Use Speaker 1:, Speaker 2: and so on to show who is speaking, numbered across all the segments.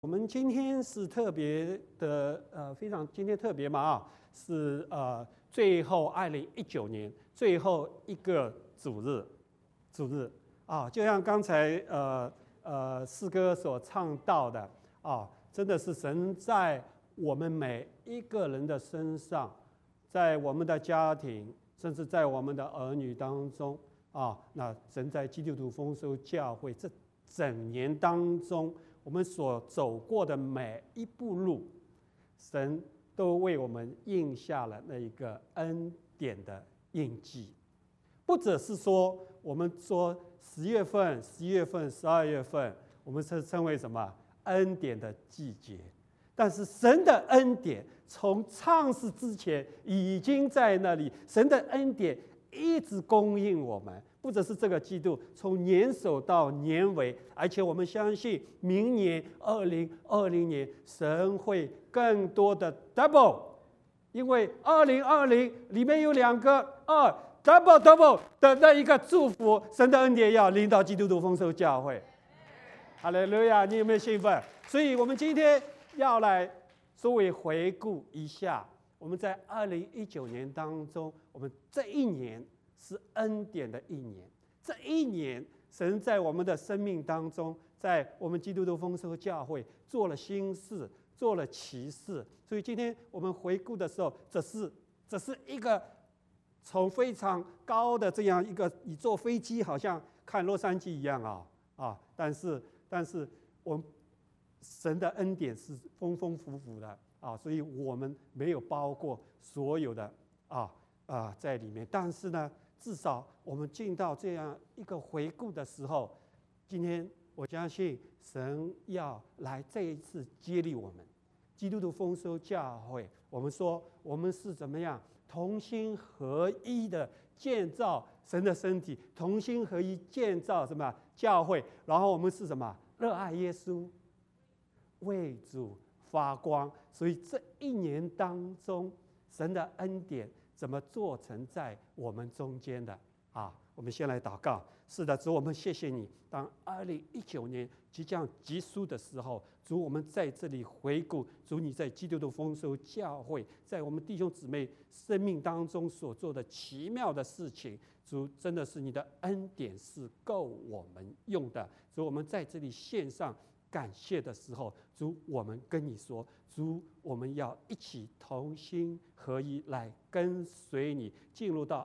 Speaker 1: 我们今天是特别的，非常今天特别嘛是最后2019年最后一个主日就像刚才诗歌所唱到的真的是神在我们每一个人的身上，在我们的家庭，甚至在我们的儿女当中那神在基督徒丰收教会这整年当中，我们所走过的每一步路，神都为我们印下了那一个恩典的印记。不只是说我们说10月份、11月份、12月份，我们是称为什么恩典的季节，但是神的恩典从创世之前已经在那里，神的恩典一直供应我们，不只是这个季度，从年首到年尾，而且我们相信明年2020年，神会更多的 double， 因为2020里面有2个double 的那一个祝福，神的恩典要临到基督徒丰收教会。哈利路亚，你有没有兴奋？所以我们今天要来稍微回顾一下，我们在2019年当中，我们这一年是恩典的一年。这一年，神在我们的生命当中，在我们基督徒丰收教会做了新事，做了奇事。所以今天我们回顾的时候，这是一个从非常高的这样一个，你坐飞机好像看洛杉矶一样但是我们神的恩典是丰丰富富的所以我们没有包括所有的在里面。但是呢，至少我们进到这样一个回顾的时候，今天我相信神要来这一次接力我们基督徒丰收教会。我们说我们是怎么样同心合一的建造神的身体，同心合一建造什么教会，然后我们是什么热爱耶稣，为主发光。所以这一年当中，神的恩典怎么做成在我们中间的我们先来祷告。是的，主，我们谢谢你，当2019年即将结束的时候，主，我们在这里回顾，主，你在基督徒丰收教会，在我们弟兄姊妹生命当中所做的奇妙的事情，主，真的是你的恩典是够我们用的。主，我们在这里献上感谢的时候，主，我们跟你说，主，我们要一起同心合一来跟随你，进入到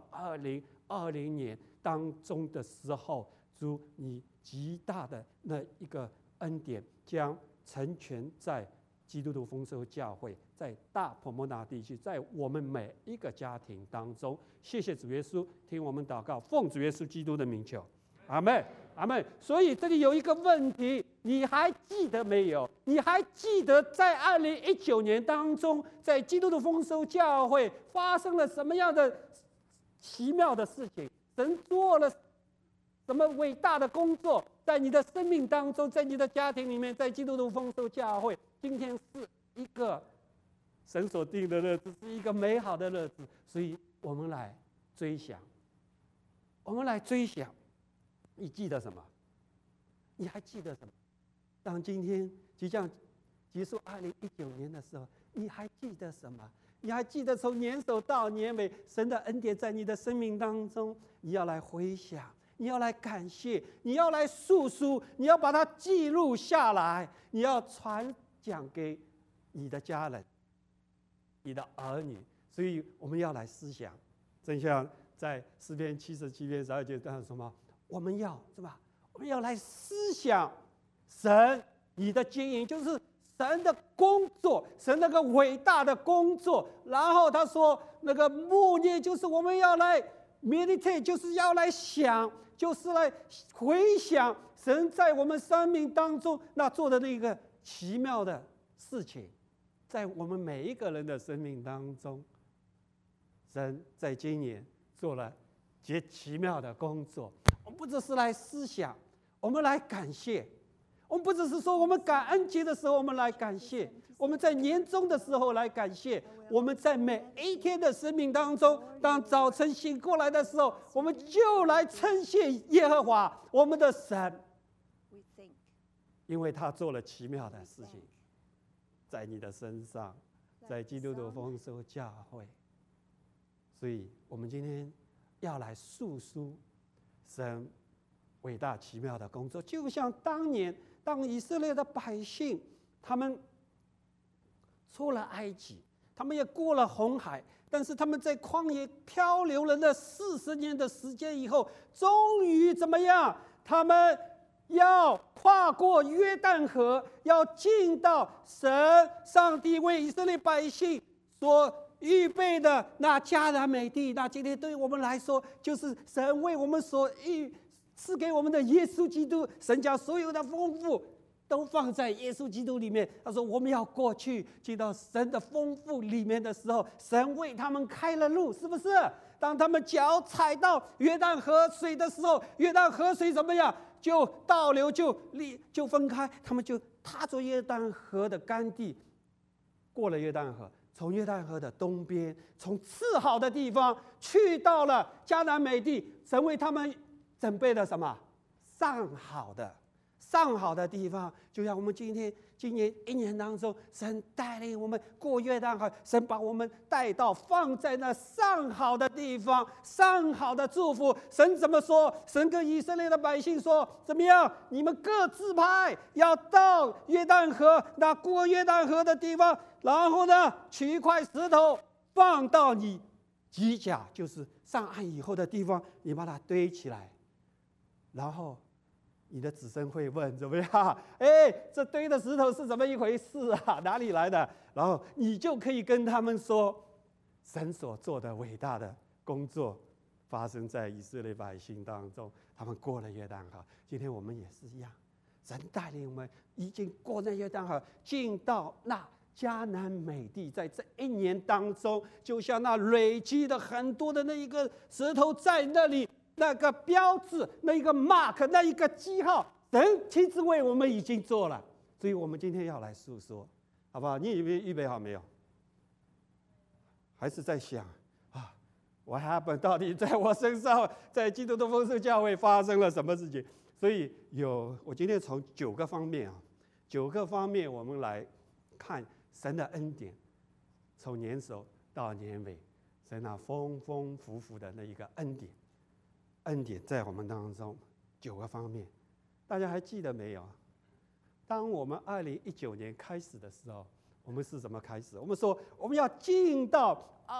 Speaker 1: 2020年当中的时候，主，你极大的那一个恩典将成全在基督徒丰收教会，在大婆摩纳地区，在我们每一个家庭当中。谢谢主耶稣，听我们祷告，奉主耶稣基督的名求，阿们，阿们。所以这里有一个问题，你还记得没有？你还记得在2019年当中，在基督徒丰收教会发生了什么样的奇妙的事情？神做了什么伟大的工作在你的生命当中，在你的家庭里面，在基督徒丰收教会？今天是一个神所定的日子，是一个美好的日子，所以我们来追想，你记得什么？你还记得什么？当今天即将结束2019年的时候，你还记得什么？你还记得从年首到年尾，神的恩典在你的生命当中，你要来回想，你要来感谢，你要来诉说，你要把它记录下来，你要传讲给你的家人、你的儿女。所以我们要来思想，正像在诗篇77篇12节当中什么？我们要是吧？我们要来思想神你的经营，就是神的工作，神那个伟大的工作。然后他说，那个默念就是我们要来 meditate， 就是要来想，就是来回想神在我们生命当中那做的那个奇妙的事情，在我们每一个人的生命当中，神在今年做了极奇妙的工作。我们不只是来思想，我们来感谢。我们不只是说我们感恩节的时候我们来感谢，我们在年终的时候来感谢，我们在每一天的生命当中，当早晨醒过来的时候，我们就来称谢耶和华我们的神。 因为他做了奇妙的事情，在你的身上，在基督的丰收教会。所以我们今天要来述说神伟大奇妙的工作，就像当年当以色列的百姓他们出了埃及，他们也过了红海，但是他们在旷野漂流了那40年的时间以后，终于怎么样？他们要跨过约旦河，要进到上帝为以色列百姓所预备的那迦南美地。那今天对我们来说，就是神为我们所赐给我们的耶稣基督。神将所有的丰富都放在耶稣基督里面。他说我们要过去进到神的丰富里面的时候，神为他们开了路，是不是？当他们脚踩到约旦河水的时候，约旦河水怎么样？就倒流，就分开，他们就踏着约旦河的干地，过了约旦河，从约旦河的东边，从次好的地方去到了迦南美地。神为他们准备了什么？上好的地方。就像我们今年一年当中，神带领我们过约旦河，神把我们带到放在那上好的地方，上好的祝福。神怎么说？神跟以色列的百姓说：怎么样？你们各自派，要到约旦河，那过约旦河的地方，然后呢，取一块石头放到你犄角，就是上岸以后的地方，你把它堆起来，然后你的子孙会问怎么样？这堆的石头是怎么一回事啊？哪里来的？然后你就可以跟他们说，神所做的伟大的工作发生在以色列百姓当中，他们过了约旦河。今天我们也是一样，神带领我们已经过了约旦河，进到那迦南美地。在这一年当中，就像那累积的很多的那一个石头在那里。那个标志，那一个 mark， 那一个记号，神亲自为我们已经做了。所以我们今天要来诉说，好不好？你预备好没有？还是在想啊 ，What happened？ 到底在我身上，在基督的丰收教会发生了什么事情？所以我今天从9个方面我们来看神的恩典，从年首到年尾，神那丰丰富富的那一个恩典在我们当中9个方面，大家还记得没有？当我们2019年开始的时候，我们是怎么开始？我们说我们要进到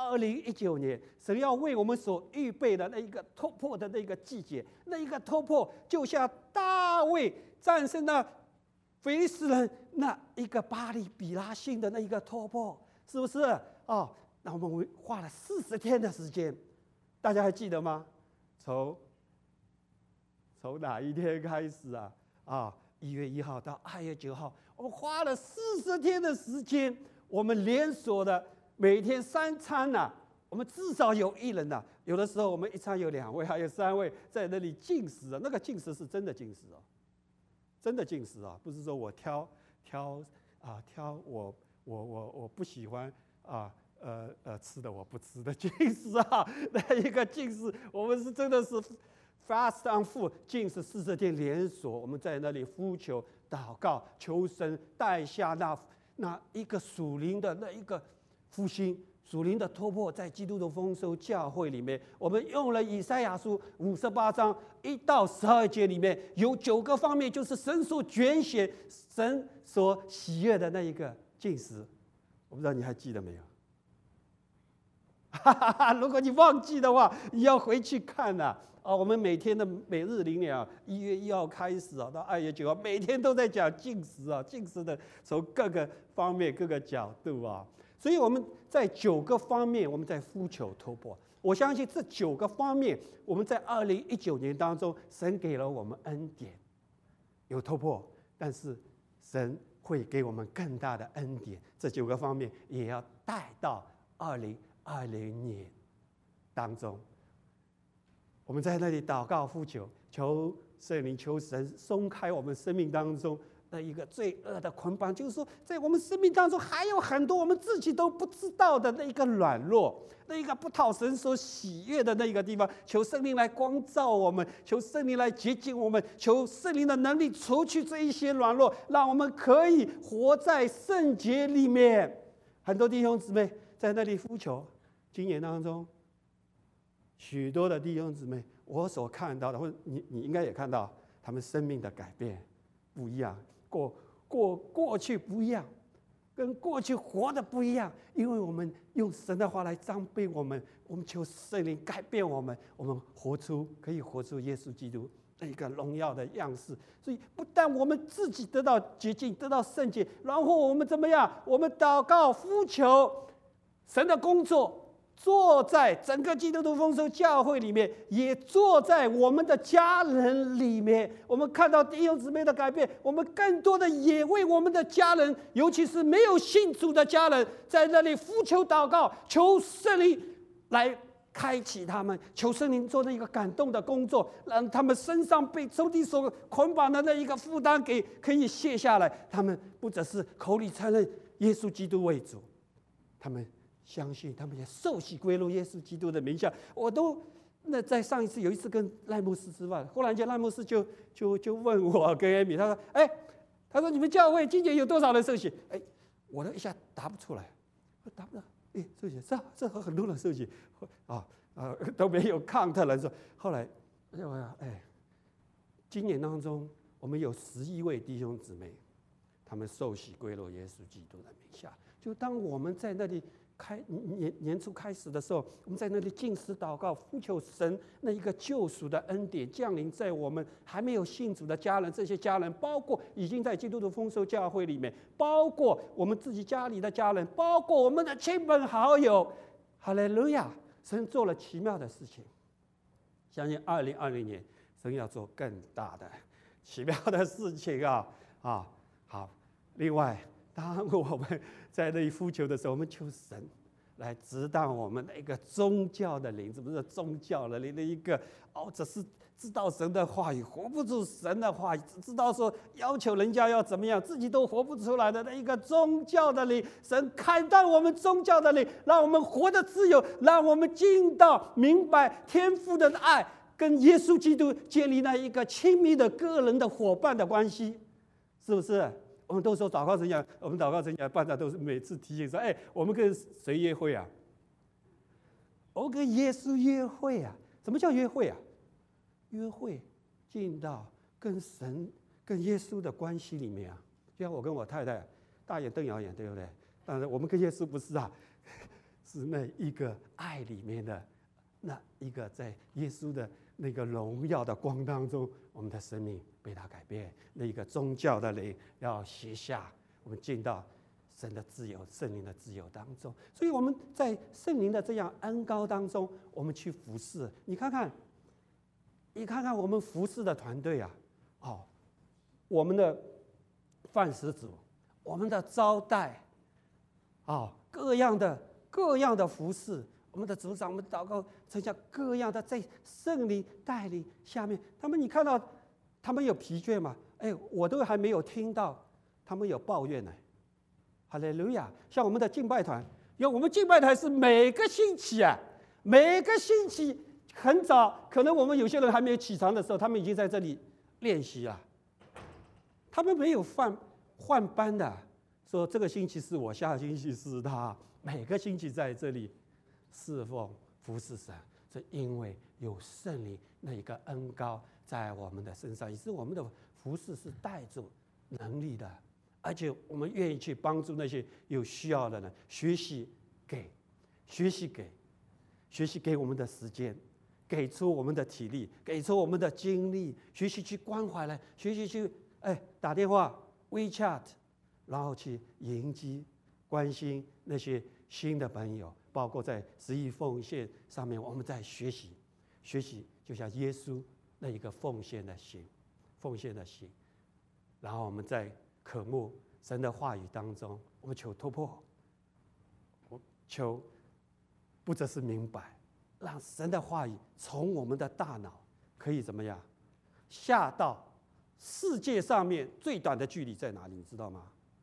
Speaker 1: 2019年，神要为我们所预备的那一个突破的那个季节，那一个突破就像大卫战胜那非利士人那一个巴力比拉星的那一个突破，是不是？那我们花了40天的时间，大家还记得吗？从哪一天开始啊？1月1号到2月9号，我们花了40天的时间，我们连锁的每天3餐啊，我们至少有1人啊，有的时候我们一餐有2位，还有3位在那里禁食啊。那个禁食是真的禁食哦，真的禁食啊，不是说我挑我不喜欢吃的我不吃的禁食啊，那一个禁食，我们是真的是 fast and full 禁食40天连锁，我们在那里呼求、祷告、求神带下那一个属灵的那一个复兴、属灵的突破，在基督的丰收教会里面，我们用了以赛亚书58章1到12节里面有9个方面，就是神所拣选、神所喜悦的那一个禁食。我不知道你还记得没有？如果你忘记的话，你要回去看啊。我们每天的每日灵粮1月1号开始到2月9号，每天都在讲禁食啊，禁食的从各个方面、各个角度啊。所以我们在9个方面，我们在呼求突破。我相信这9个方面，我们在2019年当中，神给了我们恩典，有突破，但是神会给我们更大的恩典。这9个方面也要带到2020年当中，我们在那里祷告呼求，求圣灵、求神松开我们生命当中的一个罪恶的捆绑，就是说，在我们生命当中还有很多我们自己都不知道的那一个软弱，那一个不讨神所喜悦的那个地方。求圣灵来光照我们，求圣灵来洁净我们，求圣灵的能力除去这一些软弱，让我们可以活在圣洁里面。很多弟兄姊妹在那里呼求，今年当中，许多的弟兄姊妹，我所看到的，或者你应该也看到，他们生命的改变不一样，过去不一样，跟过去活的不一样，因为我们用神的话来装备我们，我们求圣灵改变我们，我们可以活出耶稣基督那一个荣耀的样式。所以不但我们自己得到洁净，得到圣洁，然后我们怎么样？我们祷告呼求神的工作，坐在整个基督徒丰收教会里面，也坐在我们的家人里面。我们看到弟兄姊妹的改变，我们更多的也为我们的家人，尤其是没有信主的家人，在那里呼求祷告，求圣灵来开启他们，求圣灵做那一个感动的工作，让他们身上被仇敌所捆绑的那一个负担可以卸下来。他们不只是口里承认耶稣基督为主，他们相信，他们也受洗归入耶稣基督的名下。在上一次有一次跟赖牧师吃饭，忽然间赖牧师就问我跟艾米，他说你们教会今年有多少人受洗？我都一下答不出来，答不到。受洗这和很多人受洗都没有抗特人说。后来今年当中我们有11位弟兄姊妹，他们受洗归入耶稣基督的名下。就当我们在那里年初开始的时候，我们在那里禁食祷告，呼求神那一个救赎的恩典降临在我们还没有信主的家人，这些家人包括已经在基督徒丰收教会里面，包括我们自己家里的家人，包括我们的亲朋好友。哈利路亚！神做了奇妙的事情，相信2020年神要做更大的奇妙的事情好，另外，当我们在那里呼求的时候，我们求神来指导我们的一个宗教的灵，是不是宗教的灵的一个只是知道神的话语，活不出神的话语，只知道说要求人家要怎么样，自己都活不出来的那一个宗教的灵。神看到我们宗教的灵，让我们活得自由，让我们进到明白天父的爱，跟耶稣基督建立那一个亲密的个人的伙伴的关系，是不是？我们都说祷告生涯，我们祷告生涯办的都是每次提醒说，我们跟谁约会啊？我们跟耶稣约会啊？什么叫约会啊？约会进到跟神、跟耶稣的关系里面啊。就像我跟我太太大眼瞪小眼，对不对？当然，我们跟耶稣不是是那一个爱里面的那一个，在耶稣的那个荣耀的光当中，我们的生命被他改变。那一个宗教的灵要卸下，我们进到神的自由、圣灵的自由当中。所以我们在圣灵的这样恩膏当中，我们去服侍。你看看我们服侍的团队啊，我们的饭食组，我们的招待，各样的服侍。我们的组长，我们祷告，剩下各样的在圣灵带领下面，你看到他们有疲倦吗？我都还没有听到他们有抱怨呢。哈利路亚！像我们的敬拜团，我们敬拜团是每个星期很早，可能我们有些人还没有起床的时候，他们已经在这里练习了。他们没有换班的，说这个星期是我，下个星期是他，每个星期在这里侍奉服侍神，是因为有圣灵那一个恩膏在我们的身上，也是我们的服侍是带着能力的，而且我们愿意去帮助那些有需要的人，学习给我们的时间，给出我们的体力，给出我们的精力，学习去关怀人，学习去打电话 WeChat， 然后去迎击关心那些新的朋友，包括在十一奉献上面，我们在学习，就像耶稣那一个奉献的心，然后我们在渴慕神的话语当中，我们求突破，求不只是明白，让神的话语从我们的大脑可以怎么样下到世界上面最短的距离在哪里？你知道吗？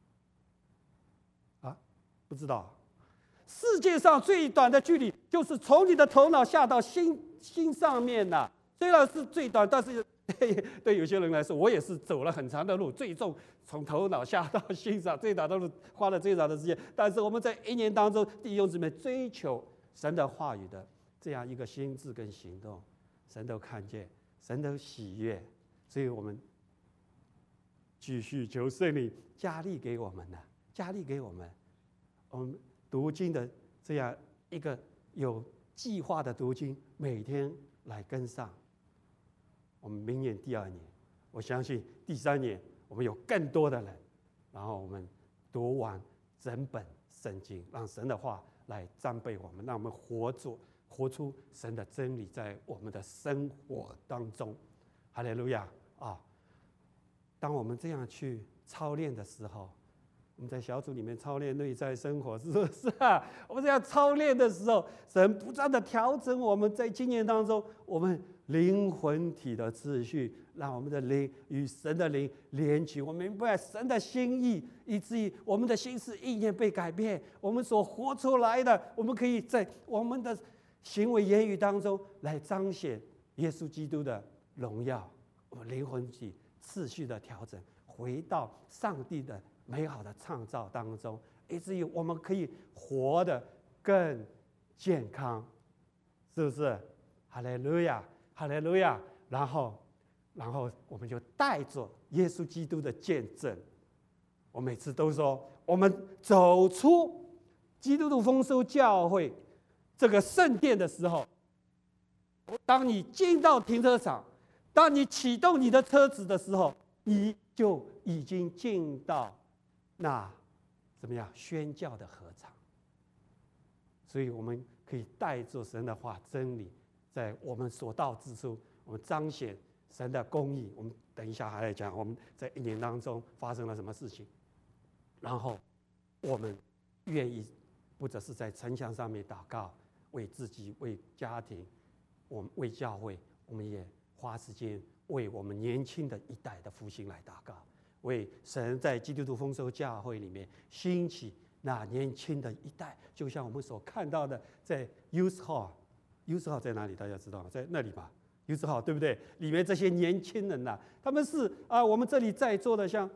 Speaker 1: 啊，不知道。世界上最短的距离就是从你的头脑下到心上面呐。虽然是最短，但是对有些人来说，我也是走了很长的路，最重从头脑下到心上，最短的路花了最长的时间。但是我们在一年当中，弟兄姊妹追求神的话语的这样一个心智跟行动，神都看见，神都喜悦，所以我们继续求圣灵加力给我们呢，加力给我们，我们读经的这样一个有计划的读经，每天来跟上。我们明年第2年，我相信第3年我们有更多的人，然后我们读完整本圣经，让神的话来装备我们，让我们活出神的真理在我们的生活当中。哈利路亚啊！当我们这样去操练的时候，我们在小组里面操练内在生活，是不是啊？我们这样操练的时候，神不断的调整我们在经验当中，我们灵魂体的秩序，让我们的灵与神的灵连起。我们明白神的心意，以至于我们的心思意念被改变。我们所活出来的，我们可以在我们的行为言语当中来彰显耶稣基督的荣耀。我们灵魂体秩序的调整，回到上帝的美好的创造当中，以至于我们可以活得更健康，是不是？哈利路亚，哈利路亚。然后我们就带着耶稣基督的见证。我每次都说，我们走出基督徒丰收教会这个圣殿的时候，当你进到停车场，当你启动你的车子的时候，你就已经进到那怎么样宣教的合场。所以我们可以带着神的话真理，在我们所到之处，我们彰显神的公义。我们等一下还来讲我们在1年当中发生了什么事情，然后我们愿意不只是在城墙上面祷告，为自己、为家庭、我们为教会，我们也花时间为我们年轻的一代的复兴来祷告，为神在基督徒丰收教会里面兴起那年轻的一代。就像我们所看到的，在 Youth Hall 在哪里？大家知道吗？在那里吧。Youth Hall 对不对？里面这些年轻人呐，他们是我们这里在座的，像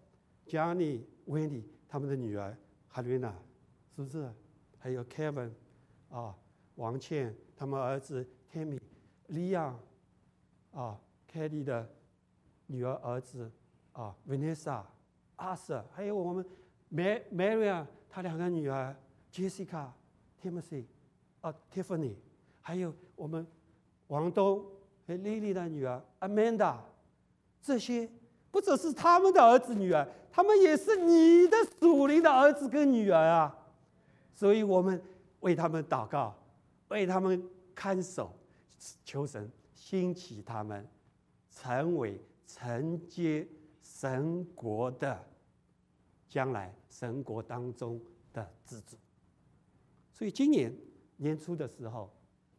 Speaker 1: Johnny、Wendy 他们的女儿 Helena， 是不是？还有 Kevin 王倩他们儿子 Tammy、Leon Kelly 的女儿子Vanessa、Arthur， 还有我们 Maria 她2个女儿 Jessica、Timothy、Tiffany， 还有我们王东和 Lily 的女儿 Amanda， 这些不只是他们的儿子女儿，他们也是你的属灵的儿子跟女儿啊。所以我们为他们祷告，为他们看守，求神兴起他们，成为承接神国的将来神国当中的支柱。所以今年年初的时候，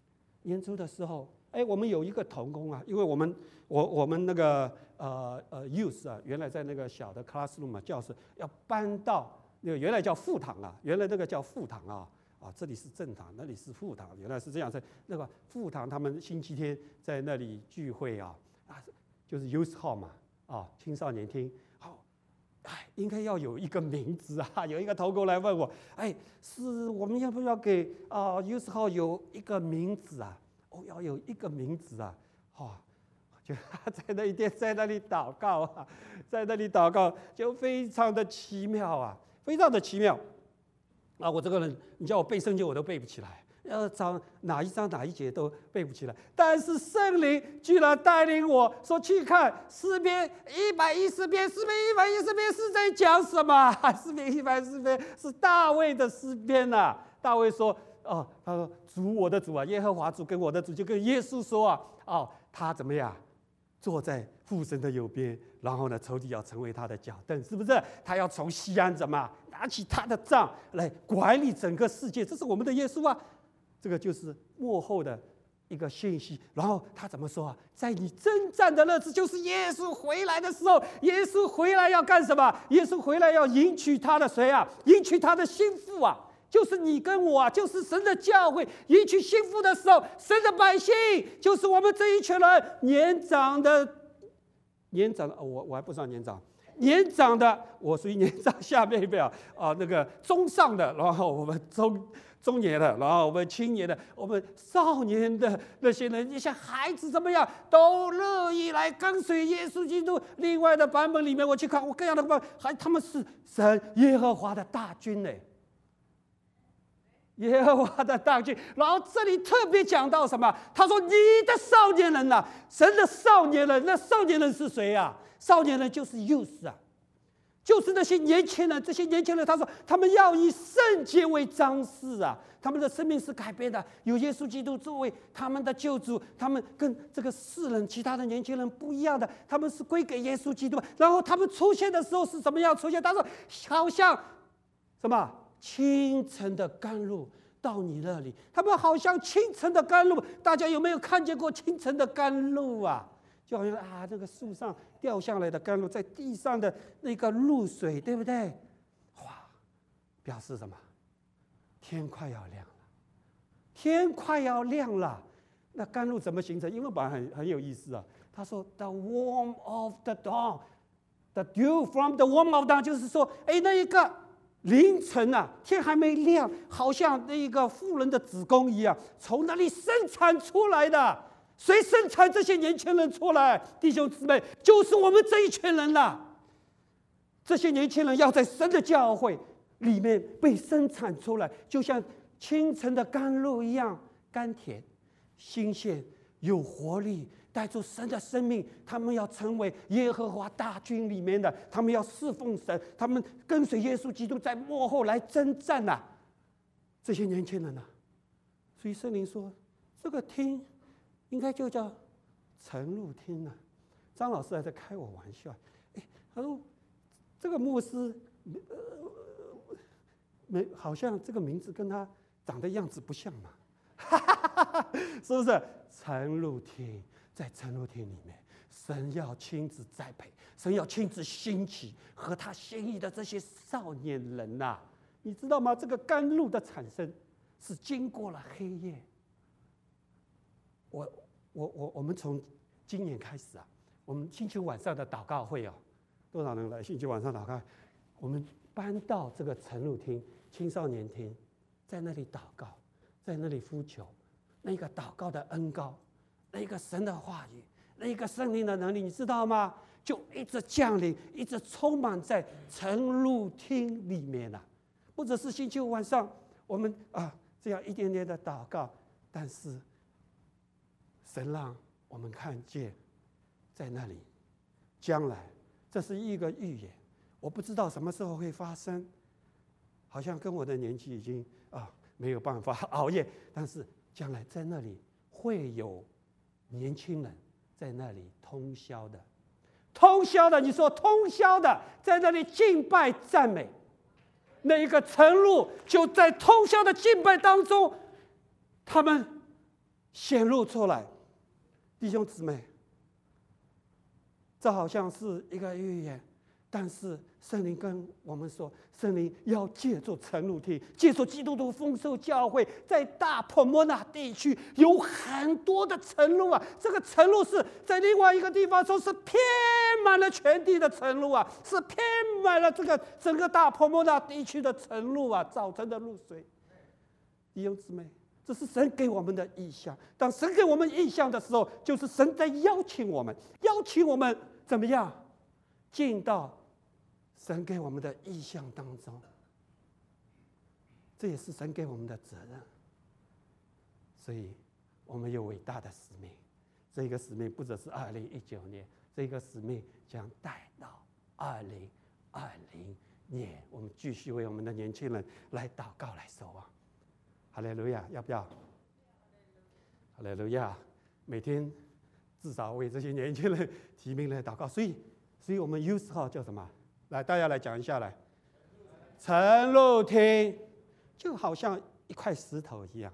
Speaker 1: 我们有一个同工啊，因为我们那个youth 原来在那个小的 classroom 教室要搬到那个原来叫副堂啊，原来那个叫副堂啊，这里是正堂，那里是副堂，原来是这样。在那个副堂，他们星期天在那里聚会就是 youth hall 嘛，青少年厅。应该要有一个名字啊！有一个同工来问我，是我们要不要给youth hall 有一个名字啊？要有一个名字啊！就在那一天在那里祷告就非常的奇妙啊，非常的奇妙我这个人，你叫我背圣经我都背不起来，要找哪一章哪一节都背不起来，但是圣灵居然带领我说去看诗篇110篇，诗篇110篇是在讲什么？诗篇110篇是大卫的诗篇啊。大卫说他说主我的主啊，耶和华主跟我的主，就跟耶稣说他怎么样坐在父神的右边，然后呢仇敌要成为他的脚凳，是不是？他要从西安怎么拿起他的杖来管理整个世界，这是我们的耶稣啊。这个就是末后的一个信息，然后他怎么说啊？在你征战的日子，就是耶稣回来的时候，耶稣回来要干什么？耶稣回来要迎娶他的谁啊？迎娶他的心腹啊，就是你跟我啊，就是神的教会。迎娶心腹的时候，神的百姓就是我们这一群人，年长的，我还不算年长。年长的，我属于年长下面一辈啊，那个中上的，然后我们中年的，然后我们青年的，我们少年的那些人，那些孩子怎么样，都乐意来跟随耶稣基督。另外的版本里面，我去看，我各样的版本，他们是神耶和华的大军呢。耶和华的大军，然后这里特别讲到什么？他说：“你的少年人呐、神的少年人，那少年人是谁啊？少年人就是 youth 啊，就是那些年轻人。这些年轻人，他说他们要以圣洁为章饰啊，他们的生命是改变的，有耶稣基督作为他们的救主，他们跟这个世人、其他的年轻人不一样的，他们是归给耶稣基督。然后他们出现的时候是怎么样出现？他说好像什么？清晨的甘露到你那里，他们好像清晨的甘露。大家有没有看见过清晨的甘露啊？就好像那个树上掉下来的甘露，在地上的那个露水，对不对？哇，表示什么？天快要亮了，天快要亮了。那甘露怎么形成？英文版很有意思啊。他说 ：“The warm of the dawn, the dew from the warm of dawn”， 就是说，那一个凌晨啊，天还没亮，好像那一个妇人的子宫一样，从那里生产出来的。谁生产这些年轻人出来？弟兄姊妹，就是我们这一群人啦。这些年轻人要在神的教会里面被生产出来，就像清晨的甘露一样，甘甜、新鲜、有活力，带出神的生命。他们要成为耶和华大军里面的，他们要侍奉神，他们跟随耶稣基督在幕后来征战呐。这些年轻人呐，所以圣灵说，这个厅应该就叫晨露厅啊。张老师还在开我玩笑，他说这个牧师好像这个名字跟他长的样子不像嘛，是不是？晨露厅，在晨露厅里面，神要亲自栽培，神要亲自兴起和他心意的这些少年人呐、你知道吗？这个甘露的产生是经过了黑夜。我们从今年开始啊，我们星期晚上的祷告会多少人来？星期晚上祷告，我们搬到这个晨露厅、青少年厅，在那里祷告，在那里呼求，那个祷告的恩膏，那个神的话语，那个圣灵的能力，你知道吗？就一直降临，一直充满在晨露厅里面啊。或者是星期五晚上，我们这样一点点的祷告，但是神让我们看见，在那里，将来这是一个预言，我不知道什么时候会发生，好像跟我的年纪已经没有办法熬夜，但是将来在那里会有年轻人在那里通宵的，你说通宵的在那里敬拜赞美，那一个晨露就在通宵的敬拜当中，他们显露出来。弟兄姊妹，这好像是一个预言，但是圣灵跟我们说，圣灵要借助晨露厅，借助基督徒丰收教会，在大破摩纳地区有很多的晨露啊。这个晨露是在另外一个地方说是遍满了全地的晨露啊，是遍满了这个整个大破摩纳地区的晨露啊，早晨的露水。弟兄姊妹，这是神给我们的意象。当神给我们意象的时候，就是神在邀请我们怎么样进到神给我们的意象当中。这也是神给我们的责任。所以我们有伟大的使命，这个使命不只是2019年，这个使命将带到2020年。我们继续为我们的年轻人来祷告，来守望。哈利路亚，要不要？哈利路亚，每天至少为这些年轻人提名来祷告。所以我们 Youth Hall 叫什么？来，大家来讲一下来。晨露厅就好像一块石头一样，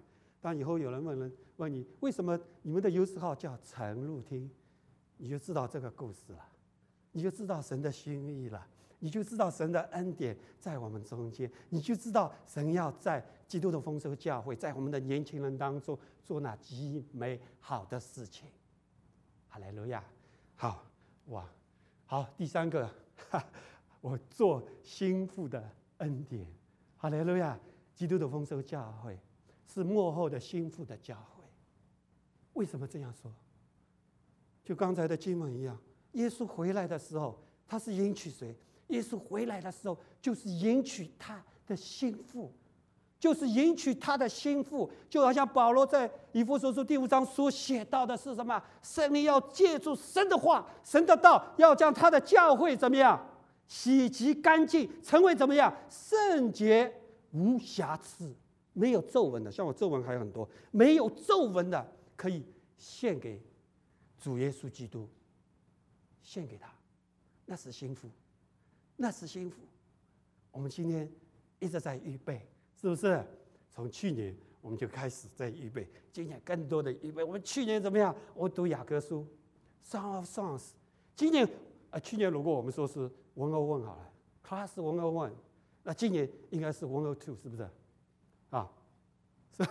Speaker 1: 当以后有人问你为什么你们的游4号叫晨露厅，你就知道这个故事了，你就知道神的心意了，你就知道神的恩典在我们中间，你就知道神要在基督的丰收教会，在我们的年轻人当中做那极美好的事情。哈利路亚！好哇，好，第3个，我做心腹的恩典。哈利路亚！基督的丰收教会是末后的心腹的教会。为什么这样说？就刚才的经文一样，耶稣回来的时候，他是迎娶谁？耶稣回来的时候，就是迎娶他的心腹，就是迎娶他的心腹。就好像保罗在以弗所书第5章所写到的是什么？圣灵要借助神的话、神的道，要将他的教会怎么样？洗净干净，成为怎么样？圣洁无瑕疵，没有皱纹的。像我皱纹还有很多，没有皱纹的可以献给主耶稣基督，献给他，那是心腹，那是心腹。我们今天一直在预备，是不是？从去年我们就开始在预备，今年更多的预备。我们去年怎么样？我读雅各书 ，Song of Songs。今年去年如果我们说是101好了 ，Class 101，那今年应该是102，是不是？啊，是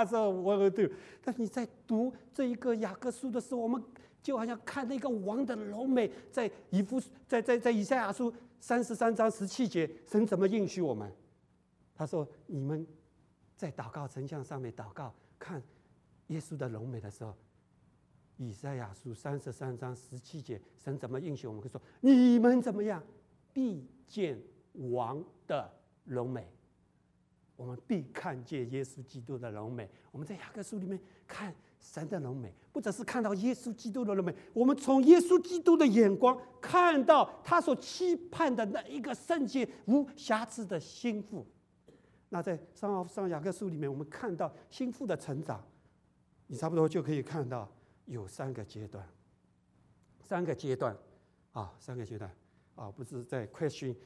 Speaker 1: 102。但你在读这一个雅各书的时候，我们就好像看那个王的柔美，在以赛亚书33章17节，神怎么应许我们？他说：“你们在祷告丞相上面祷告，看耶稣的柔美的时候，以赛亚书33章17节，神怎么应许我们？会说你们怎么样，必见王的柔美。我们必看见耶稣基督的柔美。我们在雅各书里面看神的柔美，不只是看到耶稣基督的柔美，我们从耶稣基督的眼光看到他所期盼的那一个圣洁无瑕疵的心腹。那在上雅各书里面，我们看到心腹的成长，你差不多就可以看到有3个阶段，3个阶段啊，不是在question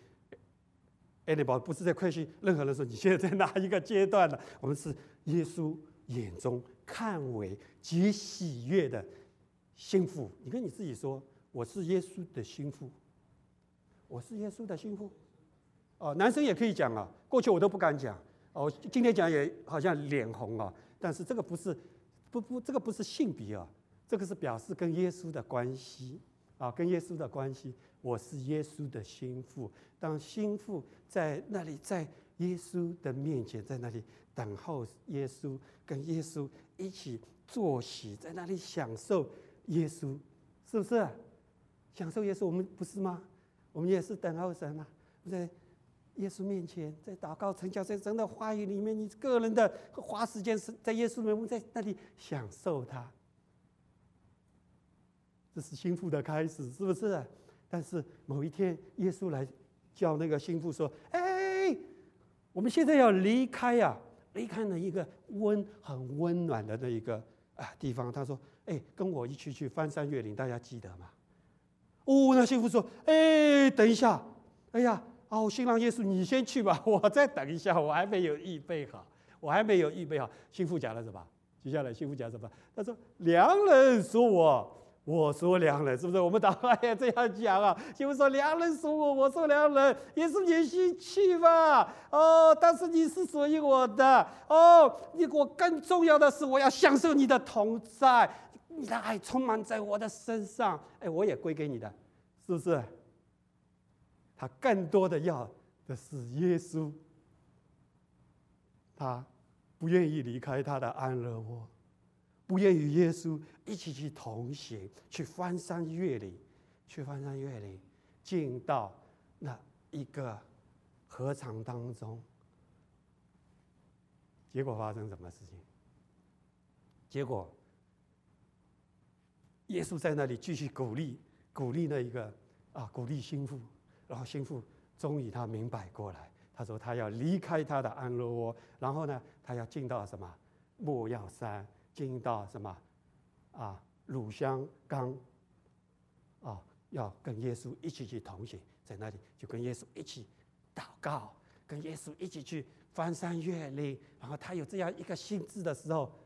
Speaker 1: anybody， 不是在question任何人说你现在在哪一个阶段了。我们是耶稣眼中看为极喜悦的心腹。你跟你自己说，我是耶稣的心腹，我是耶稣的心腹。男生也可以讲啊，过去我都不敢讲，今天讲也好像脸红啊。但是这个不是这个不是性别啊，这个是表示跟耶稣的关系啊，跟耶稣的关系。我是耶稣的心腹，当心腹在那里，在耶稣的面前，在那里等候耶稣，跟耶稣一起坐席，在那里享受耶稣，是不是？享受耶稣，我们不是吗？我们也是等候神啊，在耶稣面前，在祷告成教，在神的话语里面，你个人的花时间是在耶稣里面，我们在那里享受他，这是心腹的开始，是不是？但是某一天，耶稣来叫那个心腹说：“哎，我们现在要离开呀，离开了一个很温暖的那一个地方。”他说：“哎，跟我一起去翻山越岭，大家记得吗？”那心腹说：“哎，等一下，哎呀，新郎耶稣，你先去吧，我再等一下，我还没有预备好。”心腹讲了什么？接下来心腹讲什么？他说：“良人说我说良人，是不是？我们祷告也这样讲啊。心腹说：“良人说我说良人，耶稣你先去吧。但是你是属于我的。我更重要的是，我要享受你的同在，你的爱充满在我的身上。我也归给你的，是不是？”他更多的要的是耶稣，他不愿意离开他的安乐窝，不愿与耶稣一起去同行，去翻山越岭，进到那一个禾场当中。结果发生什么事情？结果耶稣在那里继续鼓励那一个鼓励心腹，然后心腹终于他明白过来，他说他要离开他的安乐窝，然后呢，他要进到什么莫药山，进到什么乳香冈要跟耶稣一起去同行，在那里就跟耶稣一起祷告， 跟耶稣一起去翻山越岭，然后他有这样一个心智的时候，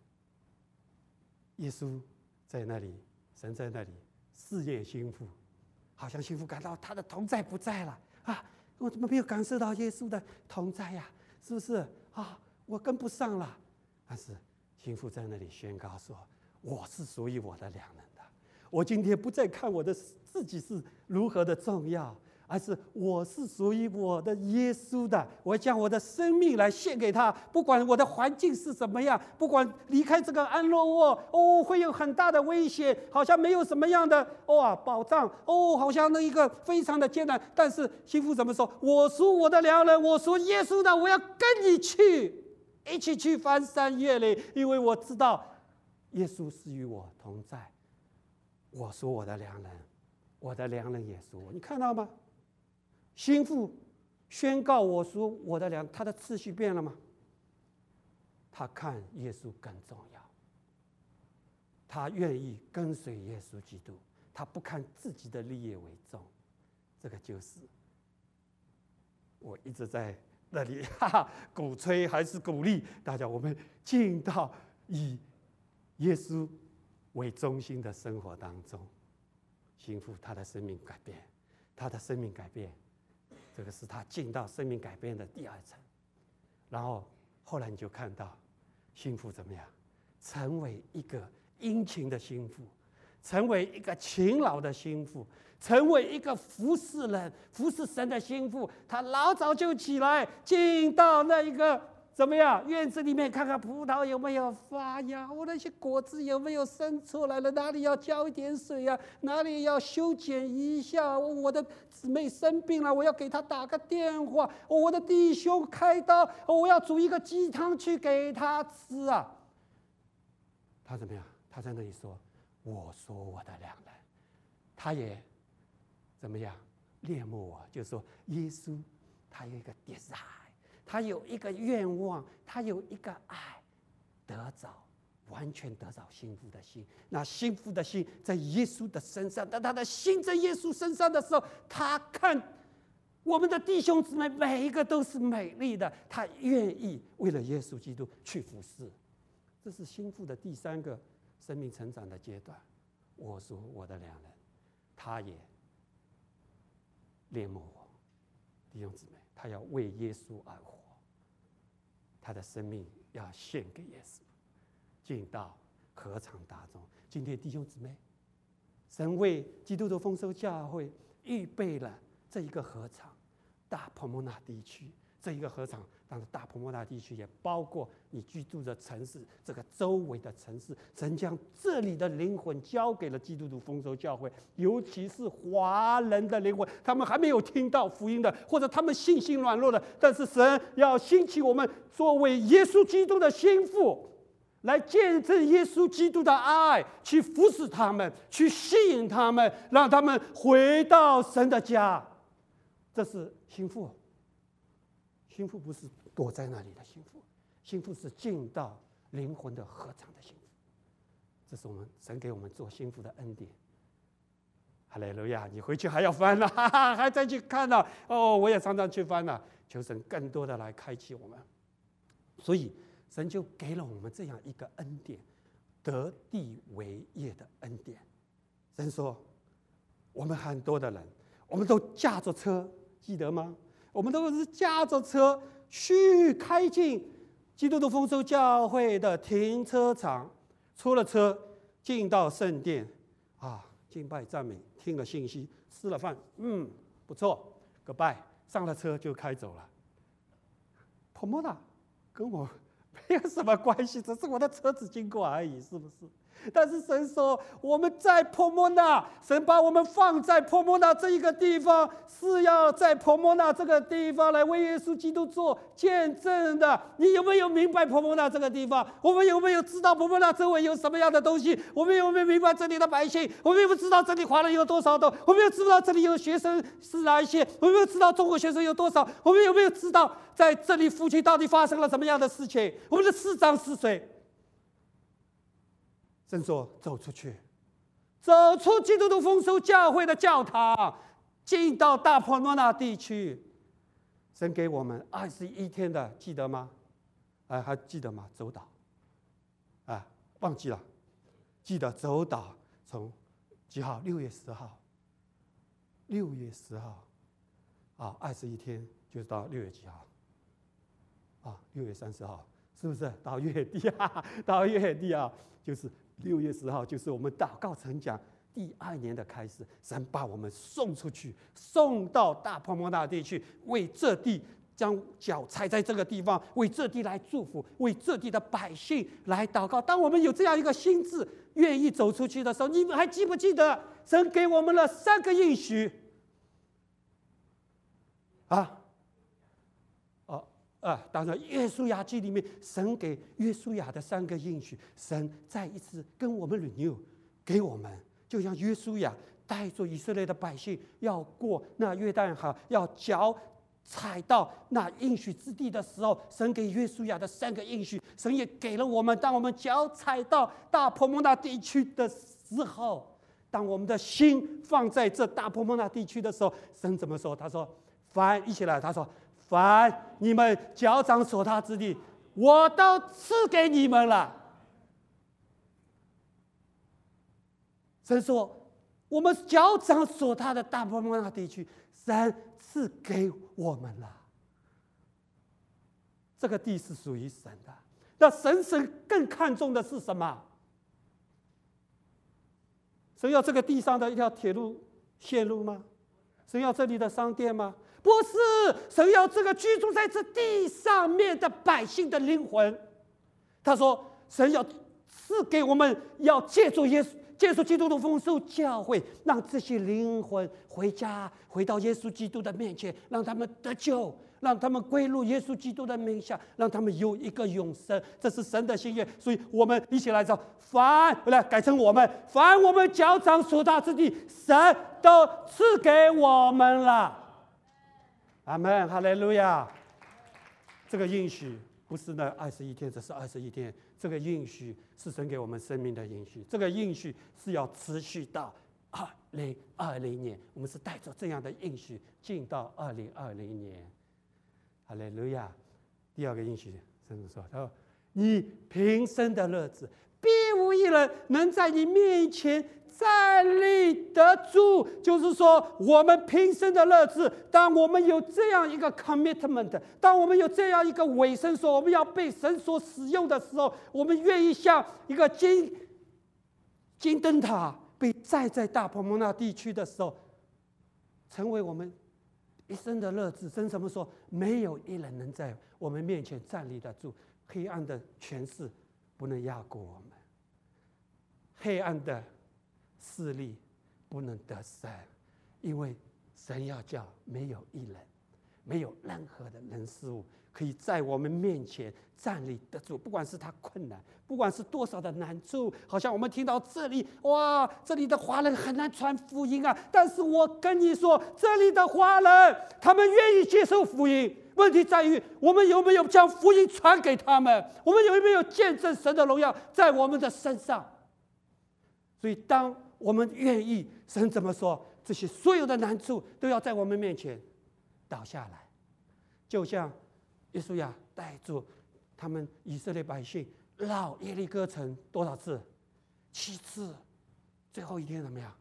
Speaker 1: 耶稣在那里，神在那里试验心腹，好像心腹感到他的同在不在了啊！我怎么没有感受到耶稣的同在呀？是不是啊？我跟不上了。但是心腹在那里宣告说：“我是属于我的良人的。我今天不再看我的自己是如何的重要。”而是我是属于我的耶稣的，我将我的生命来献给他，不管我的环境是什么样，不管离开这个安乐窝，会有很大的危险，好像没有什么样的保障，好像那一个非常的艰难。但是心腹怎么说？我属我的良人，我属耶稣的，我要跟你去，一起去翻山越岭，因为我知道耶稣是与我同在。我属我的良人，我的良人也属我。你看到吗？心腹宣告我属我的良，他的次序变了吗？他看耶稣更重要，他愿意跟随耶稣基督，他不看自己的利益为重。这个就是我一直在那里鼓吹还是鼓励大家，我们进到以耶稣为中心的生活当中。心腹他的生命改变，他的生命改变。这个是他进到生命改变的第二层，然后后来你就看到心腹怎么样，成为一个殷勤的心腹，成为一个勤劳的心腹，成为一个服侍人、服侍神的心腹。他老早就起来，进到那一个怎么样院子里面，看看葡萄有没有发芽，我那些果子有没有生出来了，哪里要浇一点水啊，哪里要修剪一下，我的姊妹生病了，我要给她打个电话，我的弟兄开刀，我要煮一个鸡汤去给他吃啊。他怎么样？他在那里说：“我说我的良人。”他也怎么样恋慕我，就是说耶稣他有一个 desire。他有一个愿望，他有一个爱，得着完全得着心腹的心。那心腹的心在耶稣的身上，当他的心在耶稣身上的时候，他看我们的弟兄姊妹每一个都是美丽的，他愿意为了耶稣基督去服侍。这是心腹的第三个生命成长的阶段。我属我的良人，他也恋慕我，弟兄姊妹，他要为耶稣而活。他的生命要献给耶稣，进到合场当中。今天弟兄姊妹，神为基督的丰收教会预备了这一个合场，大婆摩纳地区。这一个合场，当然大婆摩纳地区也包括你居住的城市，这个周围的城市。神将这里的灵魂交给了基督徒丰收教会，尤其是华人的灵魂，他们还没有听到福音的，或者他们信心软弱的，但是神要兴起我们作为耶稣基督的心腹，来见证耶稣基督的爱，去服侍他们，去吸引他们，让他们回到神的家。这是心腹。心腹不是躲在那里的心腹，心腹是进到灵魂的合场的心腹。这是我们神给我们做心腹的恩典。哈利路亚！你回去还要翻呢，还再去看呢。我也常常去翻呢。求神更多的来开启我们。所以神就给了我们这样一个恩典，得地为业的恩典。神说，我们很多的人，我们都驾着车，记得吗？我们都是驾着车去开进基督徒丰收教会的停车场，出了车进到圣殿敬拜赞美，听了信息，吃了饭，不错 ，goodbye， 上了车就开走了。婆摩纳跟我没有什么关系，只是我的车子经过而已，是不是？但是神说，我们在婆摩纳，神把我们放在婆摩纳这一个地方，是要在婆摩纳这个地方来为耶稣基督做见证的。你有没有明白婆摩纳这个地方？我们有没有知道婆摩纳周围有什么样的东西？我们有没有明白这里的百姓？我们有没有知道这里华人有多少多？我们有知道这里有学生是哪一些？我们有没有知道中国学生有多少？我们有没有知道在这里夫妻到底发生了什么样的事情？我们的市长是谁？神说：“走出去，走出基督徒丰收教会的教堂，进到大婆摩纳地区。 神给我们21天的，记得吗？还记得吗？走岛，忘记了，记得走岛从几号？6月10号。6月10号，21天就是到6月几号？6月30号，是不是到月底啊？到月底啊，就是6月10号，就是我们祷告成讲第2年的开始。神把我们送出去，送到大波摩那地去，为这地将脚踩在这个地方，为这地来祝福，为这地的百姓来祷告。当我们有这样一个心智，愿意走出去的时候，你们还记不记得神给我们了3个应许？当然，约书亚记里面，神给约书亚的3个应许，神再一次跟我们 renew 给我们，就像约书亚带着以色列的百姓要过那约旦河，要脚踩到那应许之地的时候，神给约书亚的3个应许，神也给了我们。当我们脚踩到大波摩那地区的时候，当我们的心放在这大波摩那地区的时候，神怎么说？他说：“凡一起来，他说。”凡你们脚掌所踏之地，我都赐给你们了。神说，我们脚掌所踏的大波摩那地区，神赐给我们了。这个地是属于神的。那神更看重的是什么？神要这个地上的一条铁路线路吗？神要这里的商店吗？不是，神要这个居住在这地上面的百姓的灵魂。他说，神要赐给我们，要借助基督的丰收教会，让这些灵魂回家，回到耶稣基督的面前，让他们得救，让他们归入耶稣基督的名下，让他们有一个永生。这是神的心愿。所以我们一起来找，改成我们，凡我们脚掌所踏之地，神都赐给我们了。阿们，哈利路亚！这个应许不是那21天，这是21天。这个应许是神给我们生命的应许，这个应许是要持续到2020年。我们是带着这样的应许进到2020年。哈利路亚！第2个应许，神说：“他说，你平生的日子，必无一人能在你面前站立得住。”就是说，我们平生的日子，当我们有这样一个 commitment， 当我们有这样一个委身说我们要被神所使用的时候，我们愿意像一个金灯塔被载在大波摩那地区的时候，成为我们一生的日子。神怎么说？没有一人能在我们面前站立得住，黑暗的权势不能压过我们，黑暗的势力不能得胜，因为神要叫没有一人，没有任何的人事物可以在我们面前站立得住。不管是他困难，不管是多少的难处，好像我们听到这里，哇，这里的华人很难传福音啊。但是我跟你说，这里的华人他们愿意接受福音，问题在于我们有没有将福音传给他们，我们有没有见证神的荣耀在我们的身上。所以当我们愿意，神怎么说？这些所有的难处都要在我们面前倒下来，就像约书亚带住他们以色列百姓绕耶利哥城多少次？7次。最后一天怎么样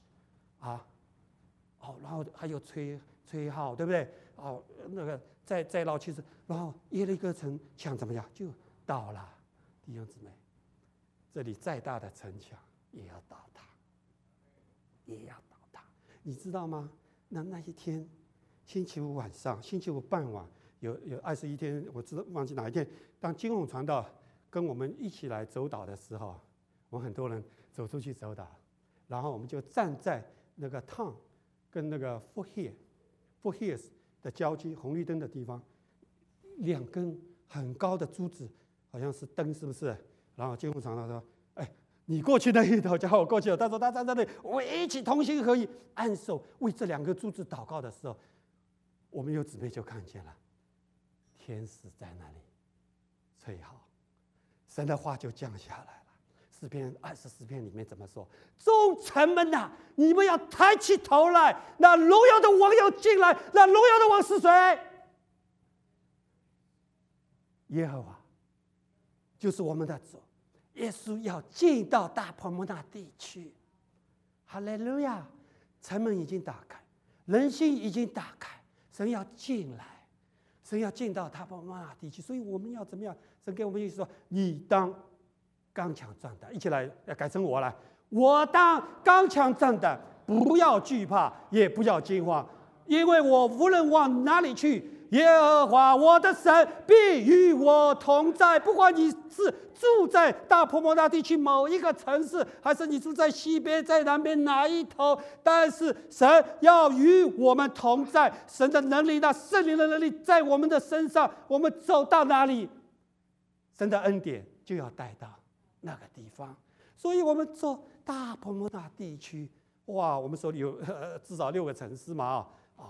Speaker 1: 然后还有吹号，对不对？那个再绕7次，然后耶利哥城墙怎么样？就倒了。弟兄姊妹，这里再大的城墙也要倒塌，也要倒塌。你知道吗？那一天，星期五晚上，星期五傍晚，有21天，我忘记哪一天。当金红传道跟我们一起来走岛的时候，我们很多人走出去走岛，然后我们就站在那个 town 跟那个 Fort Hills 的交接红绿灯的地方，2根很高的柱子，好像是灯，是不是？然后金红传道说：“哎，你过去那一头，叫我过去了。”他说他站在那里，我一起同心合意按手为这2个柱子祷告的时候，我们有姊妹就看见了天使在那里吹号，神的话就降下来了。诗篇24篇里面怎么说？众臣们呐，你们要抬起头来，那荣耀的王要进来。那荣耀的王是谁？ 耶和华就是我们的主，耶稣要进到大婆摩纳地区。哈利路亚！城门已经打开，人心已经打开，神要进来，神要进到大婆摩纳地区，所以我们要怎么样？神给我们意思说：你当刚强壮胆，一起来改成我来，我当刚强壮胆，不要惧怕，也不要惊慌，因为我无论往哪里去，耶和华我的神必与我同在。不管你是住在大婆摩纳地区某一个城市，还是你住在西边、在南边哪一头，但是神要与我们同在。神的能力，那圣灵的能力在我们的身上，我们走到哪里，神的恩典就要带到那个地方。所以我们走大婆摩纳地区，哇，我们手里有至少6个城市嘛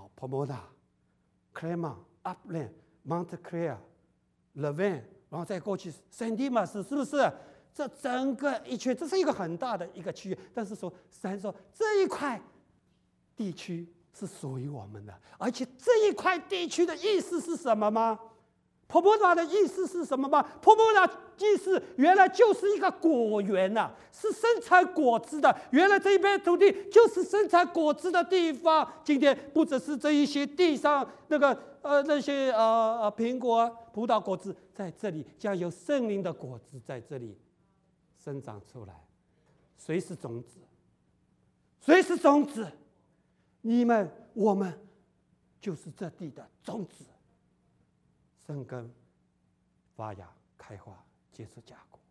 Speaker 1: Pomona、Claremont、Upland、Montclair、Levin， 然后再过去 Saint Dimas， 是不是？这整个一圈，这是一个很大的一个区域。但是神说这一块地区是属于我们的，而且这一块地区的意思是什么吗？婆摩纳的意思是什么吗？婆摩纳意思原来就是一个果园呐，是生产果子的。原来这一片土地就是生产果子的地方。今天不只是这一些地上那些苹果、葡萄果子在这里，将有圣灵的果子在这里生长出来。谁是种子？谁是种子？你们、我们就是这地的种子。生根、发芽、开花，结出佳果。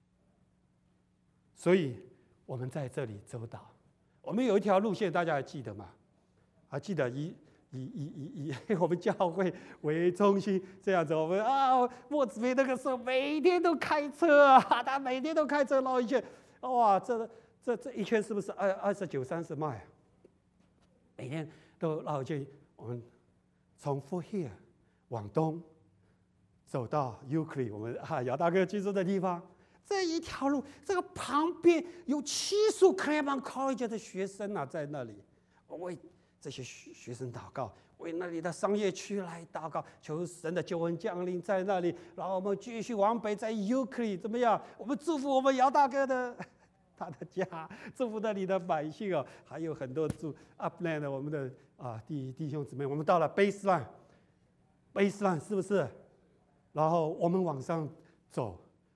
Speaker 1: 所以我们在这里走岛，我们有一条路线，大家还记得吗？还记得以我们教会为中心这样子，我们莫子梅那个时候每天都开车他每天都开车绕一圈，哇，这一圈是不是29-30 迈？每天都绕一圈。我们从 Fort Hill 往东。走到 Euclid， 我们姚大哥居住的地方，这一条路，这个旁边有7所 Claremont College 的学生在那里，我为这些学生祷告，为那里的商业区来祷告，求神的救恩降临在那里。然后我们继续往北，在 Euclid 怎么样？我们祝福我们姚大哥的他的家，祝福那里的百姓还有很多住 Upland 的我们的弟兄姊妹。我们到了 Baseline 是不是？然后我们往上走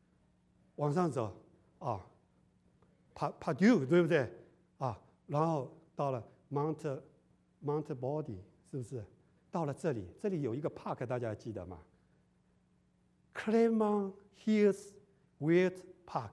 Speaker 1: Purdue 对不对然后到了 Mount Body， 是不是？到了这里有一个 park， 大家还记得吗？ Claremont Hills Wild Park。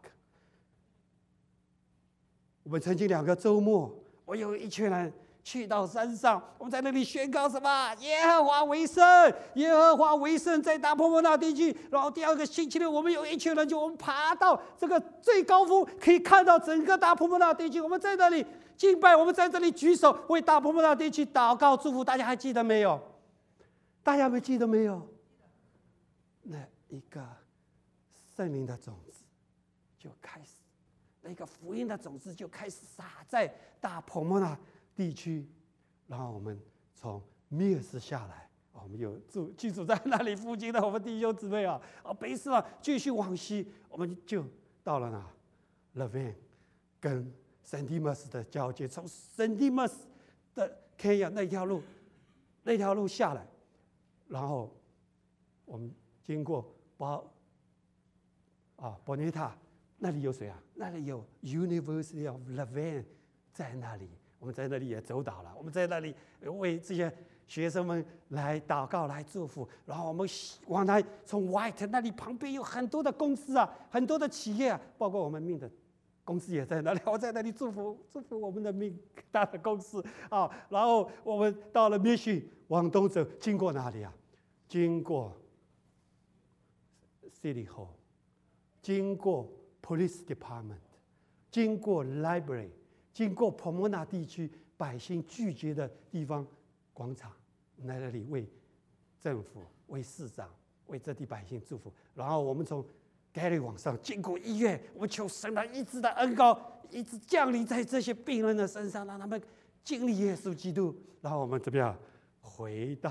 Speaker 1: 我们曾经2个周末，我有一群人去到山上，我们在那里宣告什么？耶和华为圣，耶和华为圣，在大婆摩纳地区。然后第2个星期六，我们有一群人我们爬到这个最高峰，可以看到整个大婆摩纳地区。我们在那里敬拜，我们在这里举手为大婆摩纳地区祷告祝福。大家还记得没有？大家还记得没有？那一个圣灵的种子就开始，那个福音的种子就开始撒在大婆摩纳地区，然后我们从密尔斯下来，我们有居住在那里附近的我们弟兄姊妹北斯了，继续往西，我们就到了哪 ？Levin 跟 Saint Dimas 的交界，从 Saint Dimas 的 Kenya 那条路下来，然后我们经过Bonita， 那里有谁啊？那里有 University of Levin 在那里。我们在那里也走倒了，我们在那里为这些学生们来祷告、来祝福。然后我们往来从 White 那里旁边有很多的公司很多的企业包括我们命的公司也在那里。我在那里祝福我们的命大的公司然后我们到了 Mission 往东走，经过哪里啊？经过 City Hall， 经过 Police Department， 经过 Library。经过婆摩纳地区百姓聚集的地方广场，来那里为政府、为市长、为这地百姓祝福。然后我们从 Gary 往上，经过医院，我们求神的医治的恩膏一直降临在这些病人的身上，让他们经历耶稣基督。然后我们怎么样回到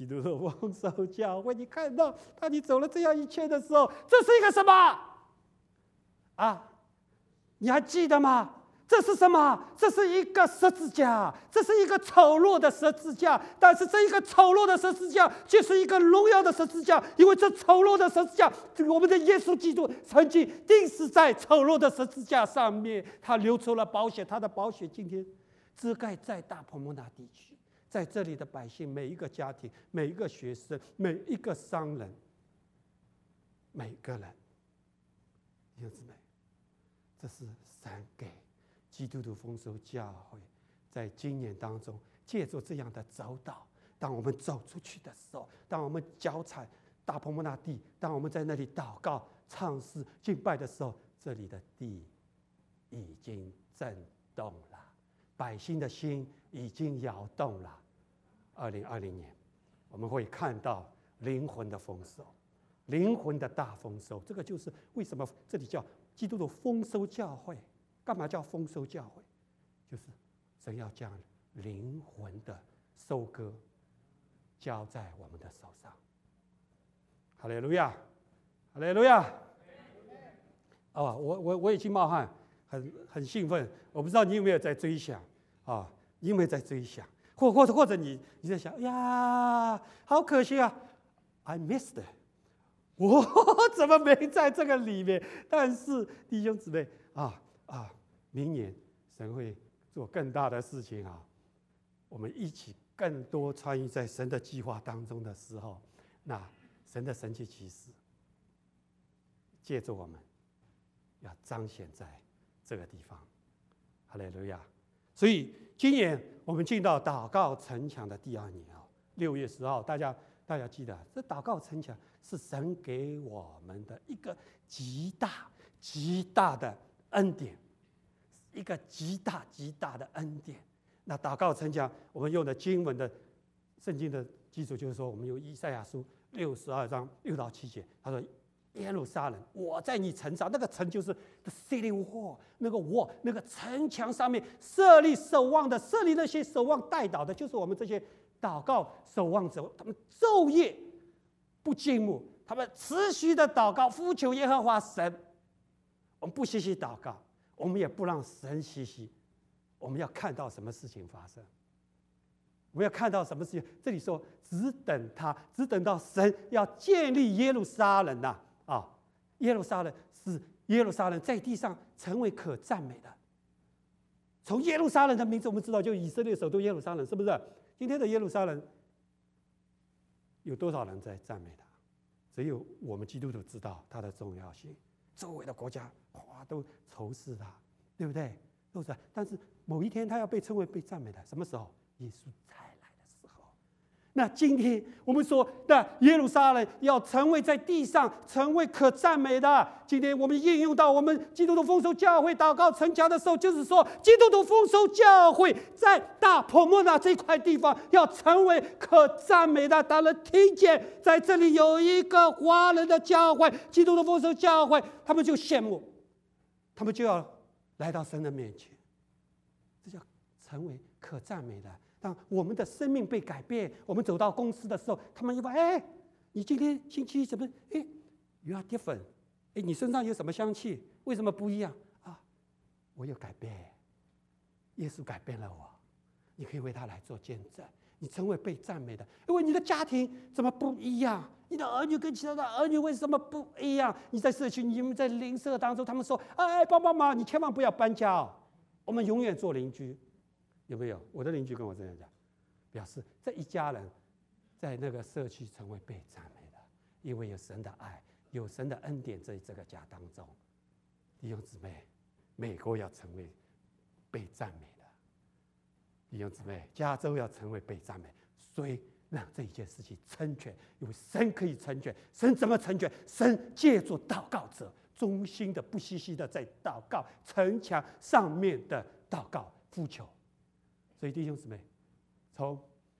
Speaker 1: 基督的丰收教会，你看到当你走了这样一圈的时候，这是一个什么啊？你还记得吗？这是什么？这是一个十字架，这是一个丑陋的十字架。但是这一个丑陋的十字架，就是一个荣耀的十字架，因为这丑陋的十字架，我们的耶稣基督曾经钉死在丑陋的十字架上面，他流出了宝血，他的宝血今天遮盖在大婆摩纳地区，在这里的百姓，每一个家庭，每一个学生，每一个商人，每个人，弟兄姊妹，这是神给基督徒丰收教会在今年当中，借助这样的走道，当我们走出去的时候，当我们脚踩大婆摩纳地，当我们在那里祷告、唱诗、敬拜的时候，这里的地已经震动了，百姓的心已经摇动了。2020年，我们会看到灵魂的丰收，灵魂的大丰收。这个就是为什么这里叫基督的丰收教会。干嘛叫丰收教会？就是神要将灵魂的收割交在我们的手上。哈利路亚，哈利路亚！啊，我已经冒汗，很兴奋。我不知道你有没有在追想啊？你有没有在追想？或者你在想，哎呀，好可惜啊 ，I missed it， 我怎么没在这个里面？但是弟兄姊妹明年神会做更大的事情啊！我们一起更多参与在神的计划当中的时候，那神的神迹奇事借助我们，要彰显在这个地方。哈利路亚！所以今年我们进到祷告城墙的第2年啊，6月10号，大家记得，这祷告城墙是神给我们的一个极大的恩典。一个极大的恩典。那祷告城墙，我们用的经文的圣经的基础就是说，我们用以赛亚书62章6到7节，他说：“耶路撒冷，我在你城上，那个城就是 the city wall， 那个 wall， 那个城墙上面设立守望的，设立那些守望代祷的，就是我们这些祷告守望者，他们昼夜不静默，他们持续的祷告，呼求耶和华神。我们不歇息祷告。”我们也不让神息息，我们要看到什么事情发生，我们要看到什么事情。这里说只等到神要建立耶路撒冷耶路撒冷是耶路撒冷在地上成为可赞美的。从耶路撒冷的名字，我们知道就以色列首都耶路撒冷，是不是？今天的耶路撒冷有多少人在赞美他？只有我们基督徒知道它的重要性。周围的国家都仇视他，对不对？都是。但是某一天他要被称为被赞美的，什么时候？耶稣再来的时候。那今天我们说，那耶路撒冷要成为在地上成为可赞美的。今天我们应用到我们基督徒丰收教会祷告城墙的时候，就是说，基督徒丰收教会在大婆摩纳这块地方要成为可赞美的。当人听见在这里有一个华人的教会，基督徒丰收教会，他们就羡慕，他们就要来到神的面前，这叫成为可赞美的。当我们的生命被改变，我们走到公司的时候，他们一问：“哎，你今天星期一怎么？哎 ，You are different。哎，你身上有什么香气？为什么不一样啊？我有改变，耶稣改变了我。你可以为他来做见证，你成为被赞美的。因为你的家庭怎么不一样？你的儿女跟其他的儿女为什么不一样？你在社区，你们在邻舍当中，他们说：哎，帮帮忙，你千万不要搬家哦，我们永远做邻居。”有没有？我的邻居跟我这样讲，表示这一家人在那个社区成为被赞美的，因为有神的爱，有神的恩典在这个家当中。弟兄姊妹，美国要成为被赞美的，弟兄姊妹，加州要成为被赞美，所以让这一件事情成全，因为神可以成全。神怎么成全？神借助祷告者，忠心的、不惜息的在祷告城墙上面的祷告呼求。所以弟兄姊妹，从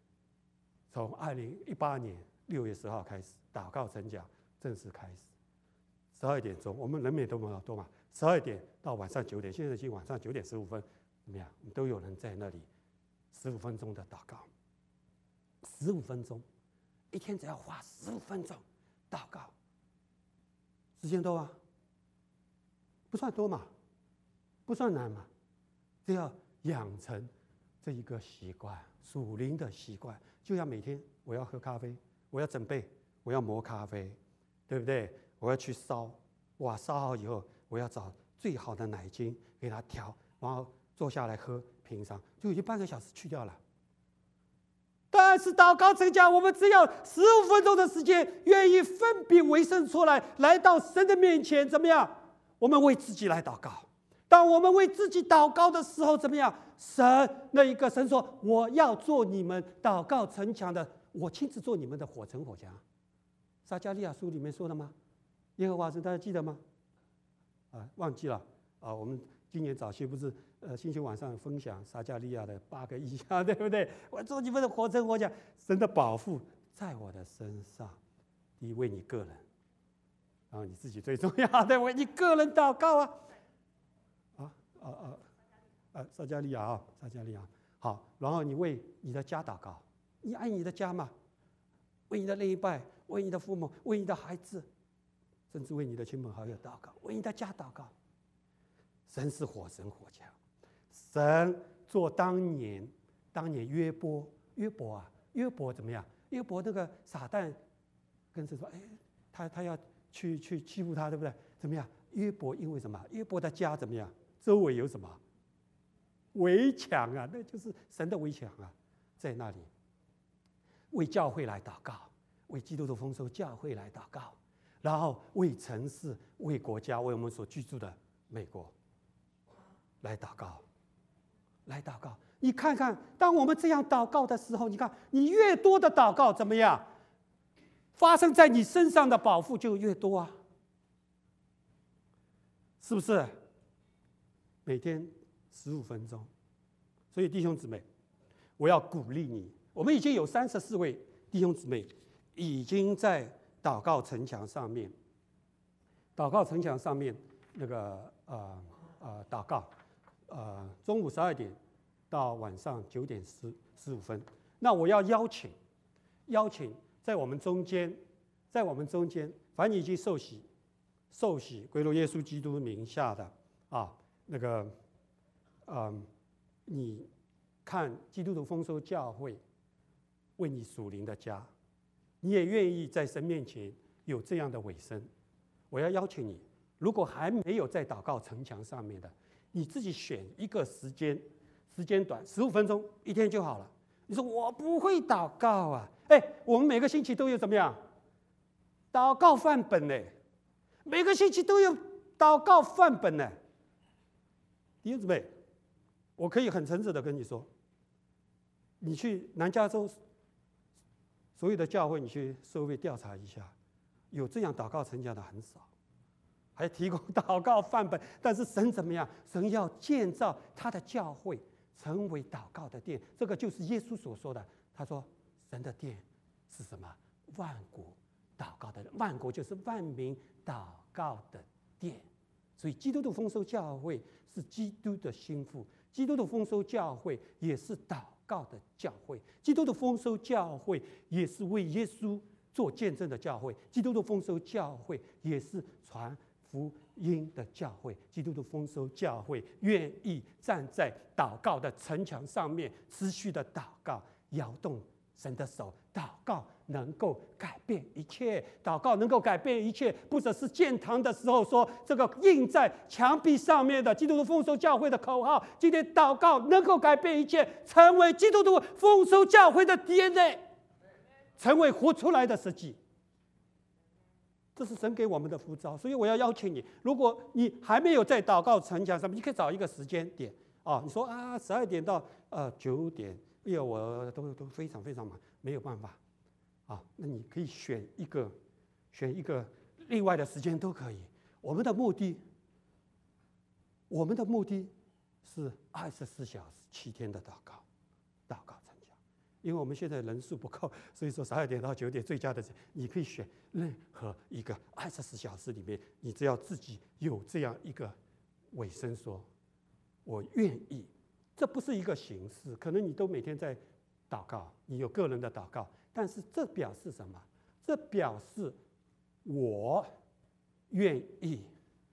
Speaker 1: 2018年6月10号开始，祷告城墙正式开始。12点钟，我们人也多嘛，12点到晚上9点，现在已经晚上9点15分，怎么样？都有人在那里15分钟的祷告，15分钟。 一天只要花15分钟祷告，时间多吗？不算多嘛，不算难嘛，只要养成这一个习惯，属灵的习惯，就像每天我要喝咖啡，我要准备，我要磨咖啡，对不对？我要去烧，哇，烧好以后，我要找最好的奶精给它调，然后坐下来喝，品尝，就已经半个小时去掉了。但是祷告成讲，我们只要15分钟的时间，愿意分别为圣出来，来到神的面前，怎么样？我们为自己来祷告。当我们为自己祷告的时候，怎么样？神说：“我要做你们祷告城墙的，我亲自做你们的火城火墙。”撒迦利亚书里面说的吗？耶和华神，大家记得吗？忘记了啊。我们今年早些不是星期晚上分享撒迦利亚的8个异象，对不对？我做你们的火城火墙，神的保护在我的身上。第一，为你个人，然后你自己最重要的，为你个人祷告啊。撒迦利亚啊，撒迦利亚，好，然后你为你的家祷告，你爱你的家吗？为你的另一半，为你的父母，为你的孩子，甚至为你的亲朋好友祷告，为你的家祷告。神是火神火墙，神做当年约伯怎么样？约伯那个撒旦跟神说，他要去欺负他，对不对？怎么样？约伯因为什么？约伯的家怎么样？周围有什么围墙啊？那就是神的围墙啊，在那里为教会来祷告，为基督的丰收教会来祷告，然后为城市、为国家、为我们所居住的美国来祷告，来祷告。你看看，当我们这样祷告的时候，你看，你越多的祷告怎么样？发生在你身上的保护就越多啊，是不是？每天15分钟。所以弟兄姊妹，我要鼓励你，我们已经有34位弟兄姊妹已经在祷告城墙上面那个祷告，中午12点到晚上9点15分。那我要邀请在我们中间，凡你已经受洗归入耶稣基督名下的你看基督徒丰收教会为你属灵的家，你也愿意在神面前有这样的委身，我要邀请你，如果还没有在祷告城墙上面的，你自己选一个时间短，15分钟一天就好了。你说我不会祷告啊，我们每个星期都有怎么样祷告范本呢？每个星期都有祷告范本呢。弟兄姊妹，我可以很诚实的跟你说，你去南加州所有的教会，你去社会调查一下，有这样祷告城墙的很少，还提供祷告范本。但是神怎么样？神要建造他的教会，成为祷告的殿。这个就是耶稣所说的。他说，神的殿是什么？万国祷告的人，万国就是万民祷告的殿。所以基督的丰收教会是基督的心腹，基督的丰收教会也是祷告的教会，基督的丰收教会也是为耶稣做见证的教会，基督的丰收教会也是传福音的教会，基督的丰收教会愿意站在祷告的城墙上面，持续的祷告，摇动神的手。祷告能够改变一切，祷告能够改变一切，不只是建堂的时候说这个印在墙壁上面的基督徒丰收教会的口号，今天祷告能够改变一切，成为基督徒丰收教会的 DNA， 成为活出来的实际。这是神给我们的呼召。所以我要邀请你，如果你还没有在祷告城墙上面，你可以找一个时间点你说12点到9点，因为我都非常非常忙，没有办法那你可以选一个另外的时间都可以。我们的目的是24小时7天的祷告城墙。因为我们现在人数不够，所以说12点到9点最佳的，你可以选任何一个24小时里面，你只要自己有这样一个委身说，我愿意。这不是一个形式，可能你都每天在祷告，你有个人的祷告， 但是这表示什么？这表示我愿意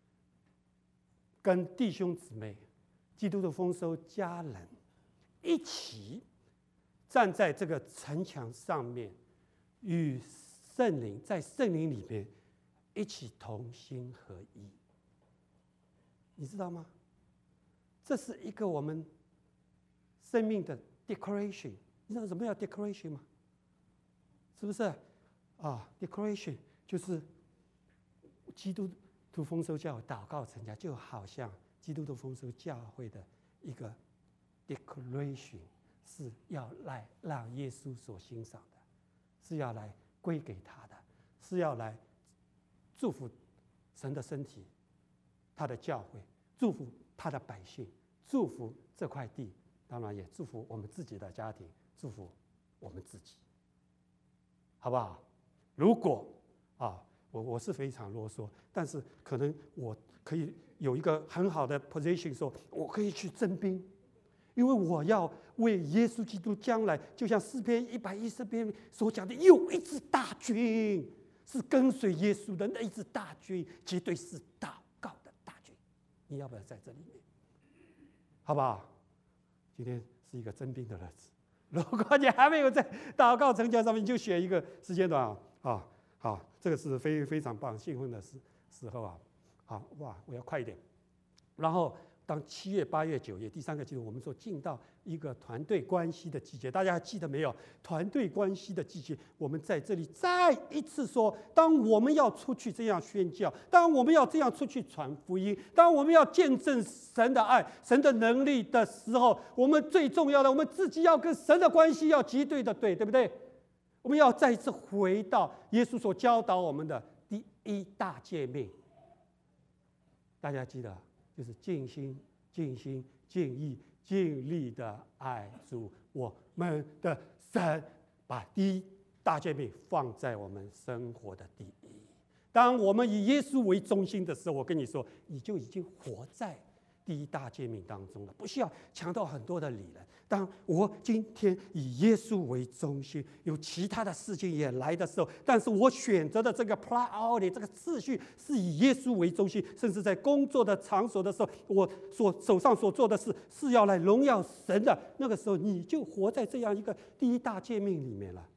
Speaker 1: 跟弟兄姊妹、基督的丰收家人一起站在这个城墙上面，与圣灵在圣灵里面一起同心合一。你知道吗？这是一个我们生命的 declaration。你知道什么叫 declaration 吗？是不是啊 ？declaration 就是基督徒丰收教会祷告成家，就好像基督徒丰收教会的一个 declaration， 是要来让耶稣所欣赏的，是要来归给他的，是要来祝福神的身体，他的教会，祝福他的百姓，祝福这块地，当然也祝福我们自己的家庭，祝福我们自己，好不好？如果我是非常啰嗦，但是可能我可以有一个很好的 position， 说我可以去征兵，因为我要为耶稣基督将来，就像诗篇110篇所讲的，有一支大军是跟随耶稣的，那一支大军绝对是祷告的大军。你要不要在这里面？好不好？今天是一个征兵的日子，如果你还没有在祷告成家上面，你就选一个时间段好，这个是非常棒、兴奋的时候啊！好哇，我要快一点。然后，当7月、8月、9月第3个季度，我们说进到一个团队关系的季节，大家还记得没有？团队关系的季节，我们在这里再一次说：当我们要出去这样宣教，当我们要这样出去传福音，当我们要见证神的爱、神的能力的时候，我们最重要的，我们自己要跟神的关系要极对的对，对不对？我们要再一次回到耶稣所教导我们的第一大诫命，大家记得，就是尽心、尽心、尽意、尽力的爱主我们的神，把第一大诫命放在我们生活的第一。当我们以耶稣为中心的时候，我跟你说，你就已经活在第一大诫命当中了，不需要强调很多的理论。当我今天以耶稣为中心，有其他的事情也来的时候，但是我选择的这个 priority 这个次序是以耶稣为中心，甚至在工作的场所的时候，我手上所做的事是要来荣耀神的，那个时候你就活在这样一个第一大诫命里面了。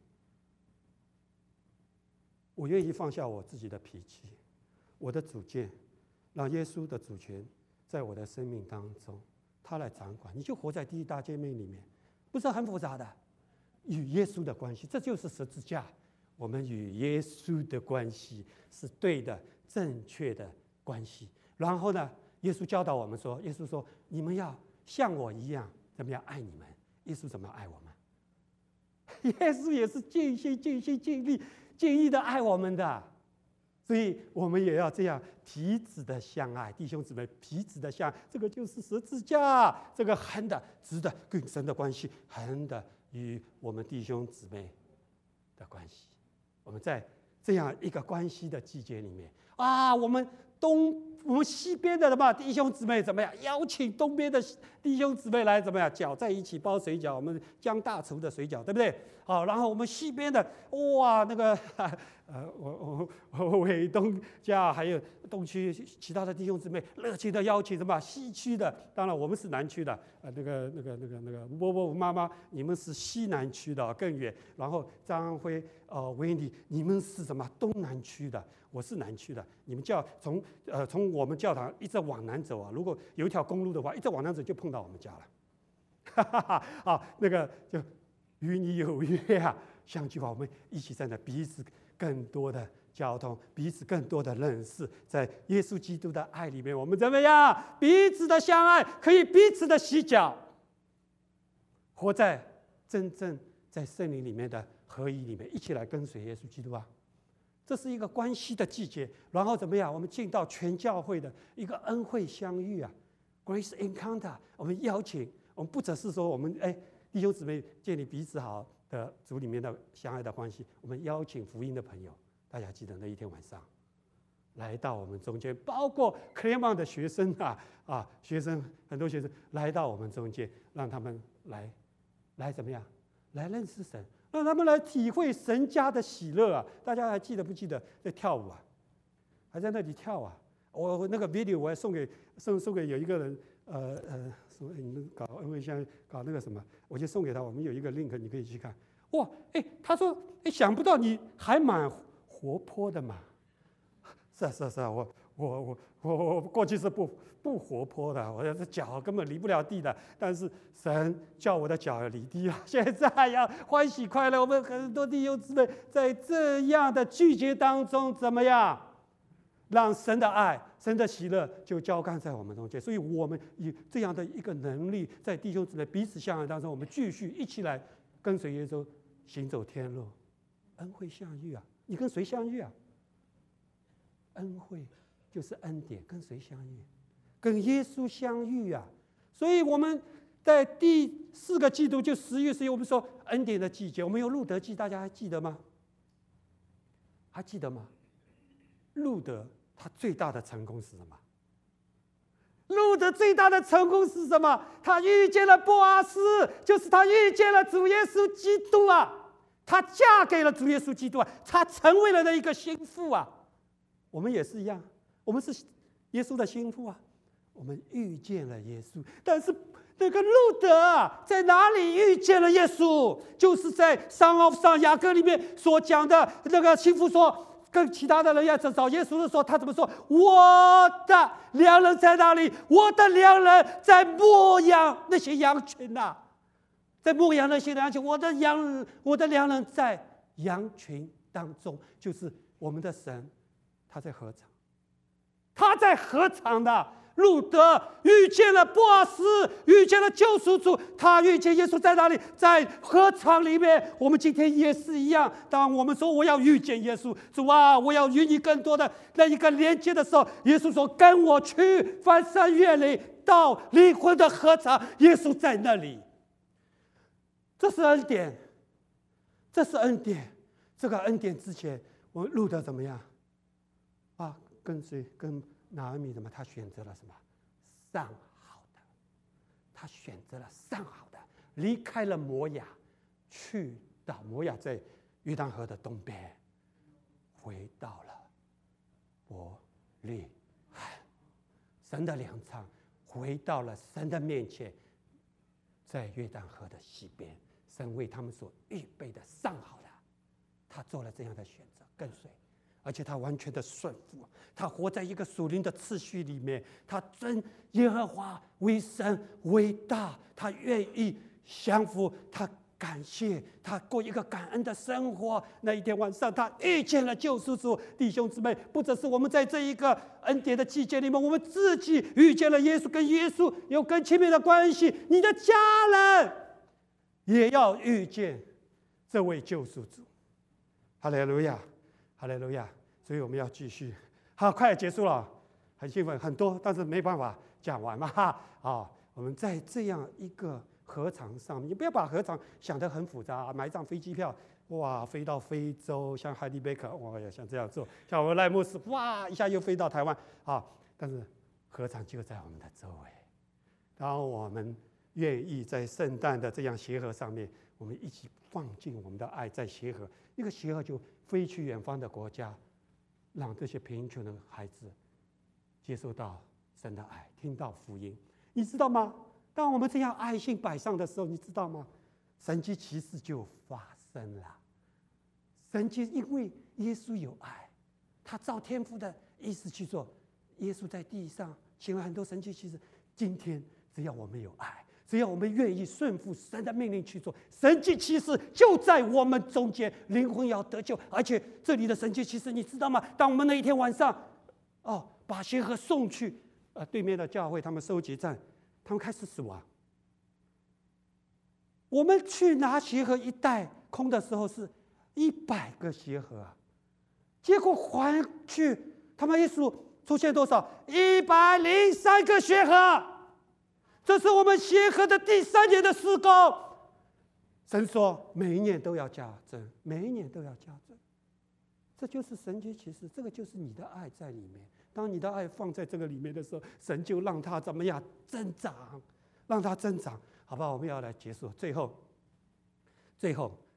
Speaker 1: 我愿意放下我自己的脾气，我的主见，让耶稣的主权在我的生命当中，他来掌管，你就活在第一大诫命里面，不是很复杂的，与耶稣的关系，这就是十字架。我们与耶稣的关系是对的、正确的关系。然后呢，耶稣教导我们说，耶稣说：“你们要像我一样，怎么样爱你们？”耶稣怎么爱我们？耶稣也是尽心、尽心、尽力、尽意的爱我们的。所以我们也要这样彼此的相爱，弟兄姊妹彼此的相爱，这个就是十字架，这个横的、直的跟神的关系，横的与我们弟兄姊妹的关系。我们在这样一个关系的季节里面我们西边的弟兄姊妹怎么样？邀请东边的弟兄姊妹来怎么样？搅在一起包水饺，我们江大厨的水饺，对不对？好，然后我们西边的那个我伟东家还有东区其他的弟兄姊妹热情的邀请西区的，当然我们是南区的，波妈妈你们是西南区的更远，然后张辉维尼你们是东南区的，我是南区的，你们从我们教堂一直往南走如果有一条公路的话，一直往南走就碰到我们家了，那个就与你有约相聚我们一起在那彼此更多的交通，彼此更多的认识，在耶稣基督的爱里面，我们怎么样？彼此的相爱，可以彼此的洗脚，活在真正在圣灵里面的合一里面，一起来跟随耶稣基督这是一个关系的季节，然后怎么样？我们进到全教会的一个恩惠相遇Grace Encounter， 我们邀请，我们不只是说我们弟兄姊妹建立彼此好的主里面的相爱的关系，我们邀请福音的朋友，大家记得那一天晚上来到我们中间，包括 Claremont 的学生学生很多学生来到我们中间，让他们来怎么样？来认识神， 让他们来体会神家的喜乐啊！大家还记得不记得在跳舞啊？还在那里跳啊！我那个 video 我还送给有一个人，说你们搞恩惠乡搞那个什么，我就送给他。我们有一个 link， 你可以去看。哇，他说，想不到你还蛮活泼的嘛。是啊，我过去是不活泼的，我的脚根本离不了地的。但是神叫我的脚离地了，现在要欢喜快乐。我们很多弟兄姊妹在这样的拒绝当中，怎么样？让神的爱、神的喜乐就浇灌在我们中间。所以我们以这样的一个能力，在弟兄姊妹彼此相爱当中，我们继续一起来跟随耶稣行走天路，恩惠相遇啊！你跟谁相遇啊？恩惠就是恩典，跟谁相遇？跟耶稣相遇啊！所以我们在第4个季度，就10月11日，我们说恩典的季节，我们有路德记，大家还记得吗？还记得吗？路德他最大的成功是什么？路德最大的成功是什么？他遇见了波阿斯，就是他遇见了主耶稣基督啊！他嫁给了主耶稣基督啊！他成为了那一个心腹啊！我们也是一样，我们是耶稣的心腹啊！我们遇见了耶稣，但是那个路德啊，在哪里遇见了耶稣？就是在上雅各里面所讲的那个心腹说。跟其他的人要找耶稣的时候，他怎么说？我的良人在哪里？我的良人在牧养那些羊群呐，在牧养那些羊群。我的良人在羊群当中，就是我们的神，他在合场，他在合场的。路德遇见了波阿斯，遇见了救赎主，他遇见耶稣在哪里？在合场里面。我们今天也是一样，当我们说我要遇见耶稣，主啊，我要与你更多的那一个连接的时候，耶稣说跟我去翻山越岭到灵魂的合场，耶稣在那里。这是恩典，这是恩典。这个恩典之前，我们路德怎么样啊？跟谁？跟拿俄米怎么？他选择了什么？上好的。他选择了上好的，离开了摩亚，去到摩亚在约旦河的东边，回到了伯利恒，神的粮仓，回到了神的面前，在约旦河的西边，神为他们所预备的上好的，他做了这样的选择，跟随。而且他完全的顺服，他活在一个属灵的次序里面，他尊耶和华为神为大，他愿意降服，他感谢，他过一个感恩的生活。那一天晚上，他遇见了救赎主。弟兄姊妹，不只是我们在这一个恩典的季节里面，我们自己遇见了耶稣，跟耶稣有更亲密的关系，你的家人也要遇见这位救赎主。哈利路亚，哈利路亚！所以我们要继续。好，快结束了，很兴奋，很多，但是没办法讲完嘛。我们在这样一个合场上面，你不要把合场想得很复杂，买一张飞机票，哇，飞到非洲，像海迪贝克，哇，也像这样做，像我们赖牧师，哇，一下又飞到台湾啊。但是合场就在我们的周围。当我们愿意在圣诞的这样协和上面，我们一起放进我们的爱，在协和，一个协和就飞去远方的国家，让这些贫穷的孩子接受到神的爱，听到福音。你知道吗？当我们这样爱心摆上的时候，你知道吗？神迹奇事就发生了。神迹，因为耶稣有爱，他照天父的意思去做。耶稣在地上行了很多神迹奇事。今天只要我们有爱，只要我们愿意顺服神的命令去做，神迹奇事就在我们中间，灵魂要得救。而且这里的神迹奇事，你知道吗？当我们那一天晚上，把协和送去对面的教会，他们收集站，他们开始死亡。我们去拿协和一袋空的时候是100个协和啊，结果还去他们一数出现多少？103个协和。这是我们协和的第3年的施工。神说每一年都要加增，每一年都要加增。这就是神迹奇事，这个就是你的爱在里面。当你的爱放在这个里面的时候，神就让它怎么样增长，让它增长，好不好？我们要来结束。最后，神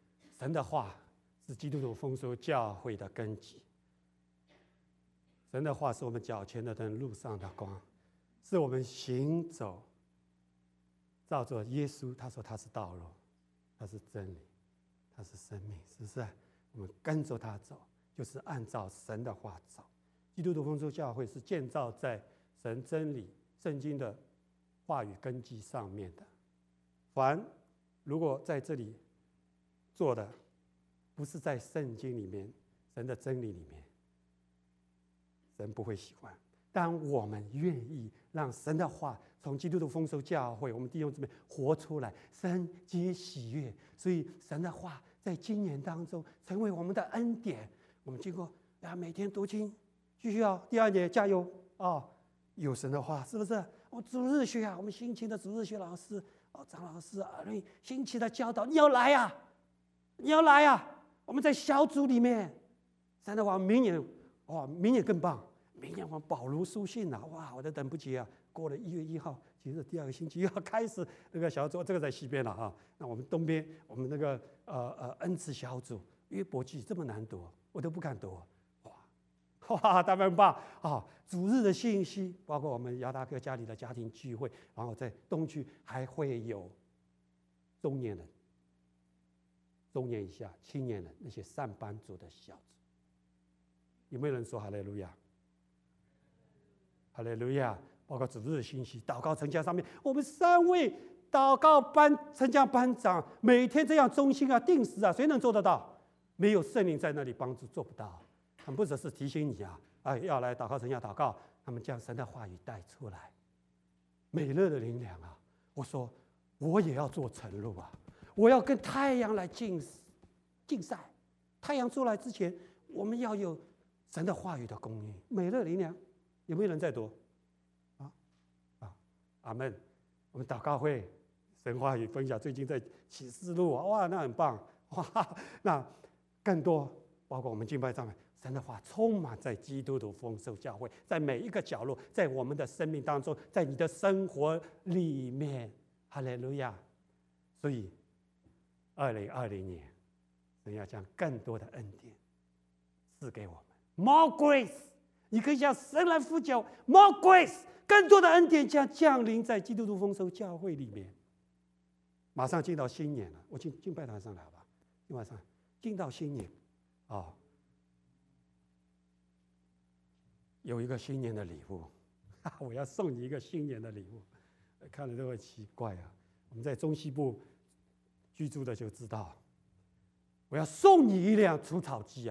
Speaker 1: 神的话是基督徒丰收教会的根基。神的话是我们脚前的灯，路上的光，是我们行走照着耶稣，他说他是道路，他是真理，他是生命，是不是？我们跟着他走，就是按照神的话走。基督徒丰收教会是建造在神真理、圣经的话语根基上面的。凡如果在这里做的不是在圣经里面、神的真理里面，神不会喜欢。当我们愿意让神的话从基督徒丰收教会，我们弟兄姊妹活出来，神皆喜悦。所以神的话在今年当中成为我们的恩典。我们经过每天读经，继续第2年加油有神的话，是不是？我主日学我们辛勤的主日学老师张老师辛勤的教导，你要来呀，你要来呀！我们在小组里面，神的话，明年更棒。明年我们保罗书信我都等不及啊！过了1月1号，其实第2个星期又要开始那个小组，这个在西边了那我们东边，我们那个恩赐小组约伯记这么难读，我都不敢读。哇，他们棒主日的信息，包括我们亚达哥家里的家庭聚会，然后在东区还会有中年人、中年以下青年人那些上班族的小组。有没有人说哈利路亚？哈利路亚！包括主日的信息、祷告成家上面，我们3位祷告成家班长每天这样忠心定时谁能做得到？没有圣灵在那里帮助，做不到。他们不只是提醒你要来祷告成家祷告，他们将神的话语带出来。美乐的灵粮我说我也要做晨露我要跟太阳来竞赛。太阳出来之前，我们要有神的话语的供应。美乐灵粮有没有人在读？阿们。我们祷告会神话语分享，最近在启示录那很棒那更多包括我们敬拜上面，神的话充满在基督徒丰收教会，在每一个角落，在我们的生命当中，在你的生活里面。哈利路亚！所以2020年神要将更多的恩典赐给我们。 More grace， 你可以向神来呼求 More grace， 更多的恩典将降临在基督徒丰收教会里面。马上进到新年了，我敬拜台上来好吧？敬拜上进到新年有一个新年的礼物我要送你一个新年的礼物。看了都会奇怪我们在中西部居住的就知道，我要送你一辆除草机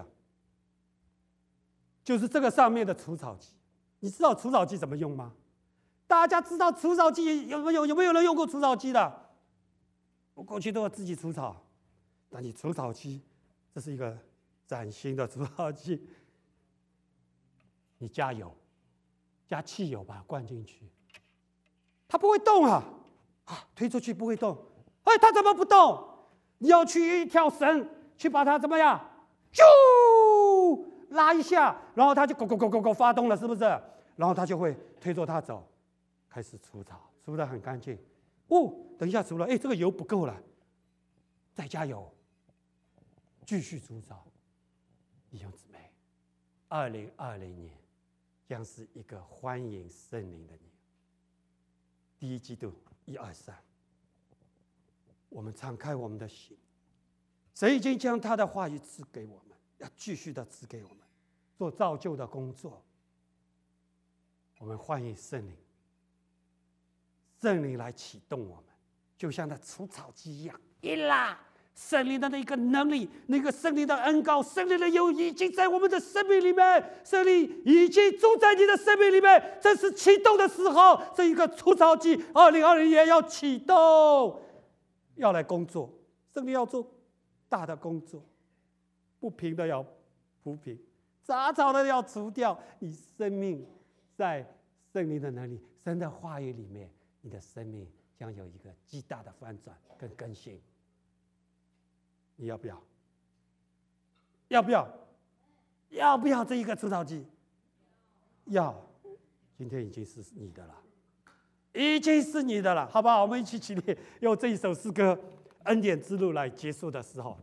Speaker 1: 就是这个上面的除草机。你知道除草机怎么用吗？大家知道除草机有没有人用过除草机的？我过去都要自己除草，但你除草机，这是一个崭新的除草机，你加油，加汽油把它灌进去，它不会动推出去不会动。它怎么不动？你要去一条绳去把它怎么样？啾，拉一下，然后它就狗发动了，是不是？然后它就会推着它走，开始除草，除得很干净。等一下除了，这个油不够了，再加油，继续除草。弟兄姊妹，2020年将是一个欢迎圣灵的年。第一基督1、2、3，我们敞开我们的心，神已经将他的话语赐给我们，要继续的赐给我们，做造就的工作。我们欢迎圣灵，圣灵来启动我们，就像那除草机一样，一拉，圣灵的那个能力，那个圣灵的恩膏，圣灵的油已经在我们的生命里面，圣灵已经住在你的生命里面，这是启动的时候。这一个除草机，2020年要启动，要来工作，圣灵要做大的工作，不平的要铺平，杂草的要除掉。你生命在圣灵的能力、神的话语里面，你的生命将有一个极大的翻转跟更新。你要不要？要不要？要不要这一个除草机？要，今天已经是你的了，已经是你的了，好不好？我们一起起立，用这一首诗歌《恩典之路》来结束的时候，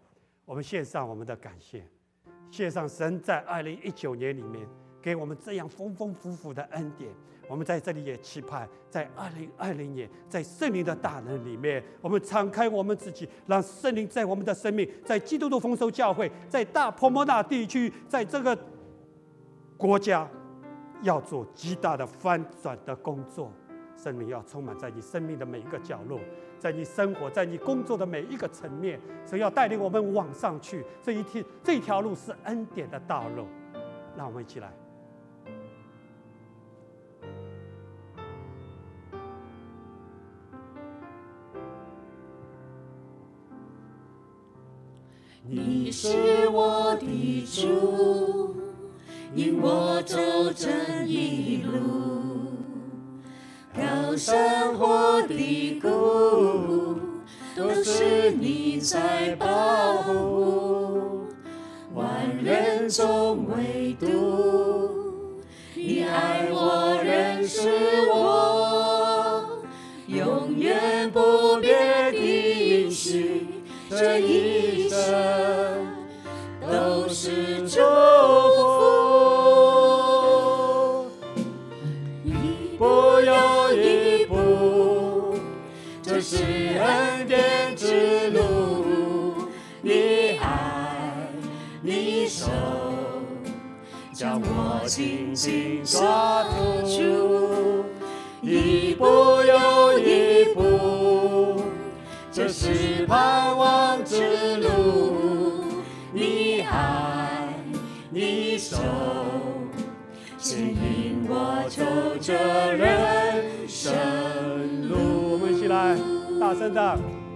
Speaker 1: 我们献上我们的感谢，献上神在2019年里面给我们这样丰丰富富的恩典。我们在这里也期盼，在2020年，在圣灵的大能里面，我们敞开我们自己，让圣灵在我们的生命，在基督徒丰收教会，在大波摩那地区，在这个国家，要做极大的翻转的工作。圣灵要充满在你生命的每一个角落，在你生活，在你工作的每一个层面，神要带领我们往上去。这一条路是恩典的道路，让我们一起来。
Speaker 2: 你是我的主，引我走正义路，高山或低谷，都是你在保护。万人中唯独你爱我，认识我，永远不变的应许。这一生都是祝福，一步又一步，这是恩典之路。你爱，你手，将我紧紧抓住，一步又一步。这是盼望之路，你爱，你手，牵引我走这人生路。
Speaker 1: 我们一起来，大声的。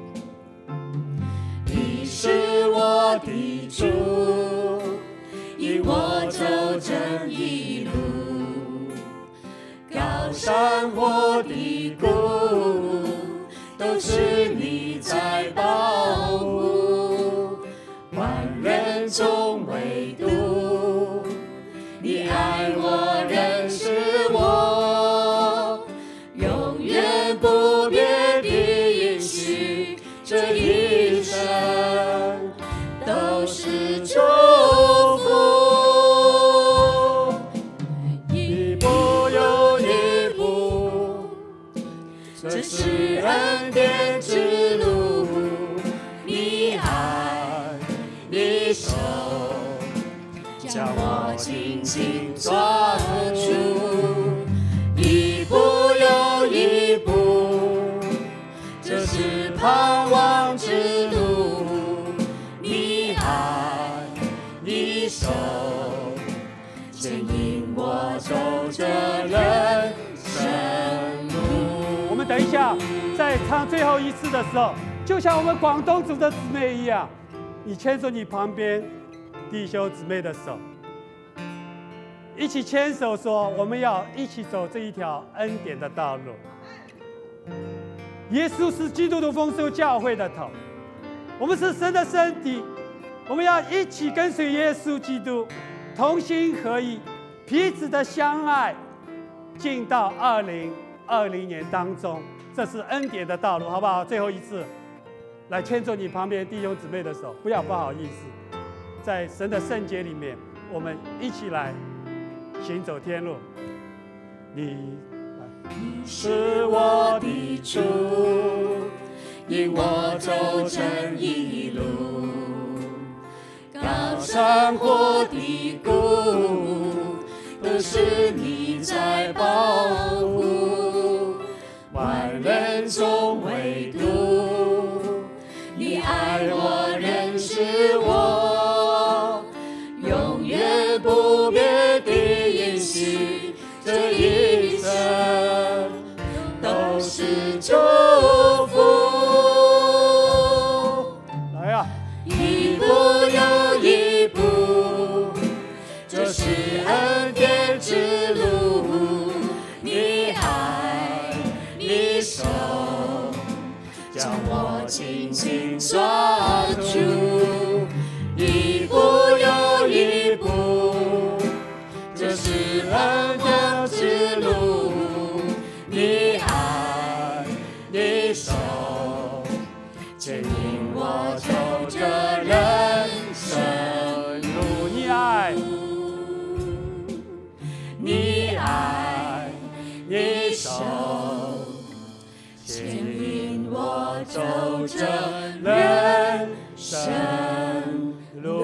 Speaker 2: 你是我的主，引我走正义路，高山或低谷，都是你在保护。万人中唯独你爱我，认识我，永远不变的应许。这一生都是祝福，一步又一步，这是恩典之路。你爱，你手，将我紧紧抓住，一步又一步，这是盼望之路。你爱，你手，牵引我走这人生路。
Speaker 1: 我们等一下，在唱最后一次的时候，就像我们广东族的姊妹一样，你牵着你旁边弟兄姊妹的手，一起牵手说，我们要一起走这一条恩典的道路。耶稣是基督徒丰收教会的头，我们是神的身体，我们要一起跟随耶稣基督，同心合一，彼此的相爱，进到2020年当中。这是恩典的道路，好不好？最后一次，来牵着你旁边弟兄姊妹的手，不要不好意思，在神的圣洁里面，我们一起来行走天路。你
Speaker 2: 是我的主，引我走正义路，高山或低谷，都是你在保护。万人中唯独你爱我，认识我，永远不变的应许。这一生都是祝福，
Speaker 1: 来呀！
Speaker 2: 一步又一步，这是恩典之路。你爱，你手，将我紧紧抓住，一步又一步，这是恩典之路。你爱，你手，牵引我走这人走着人生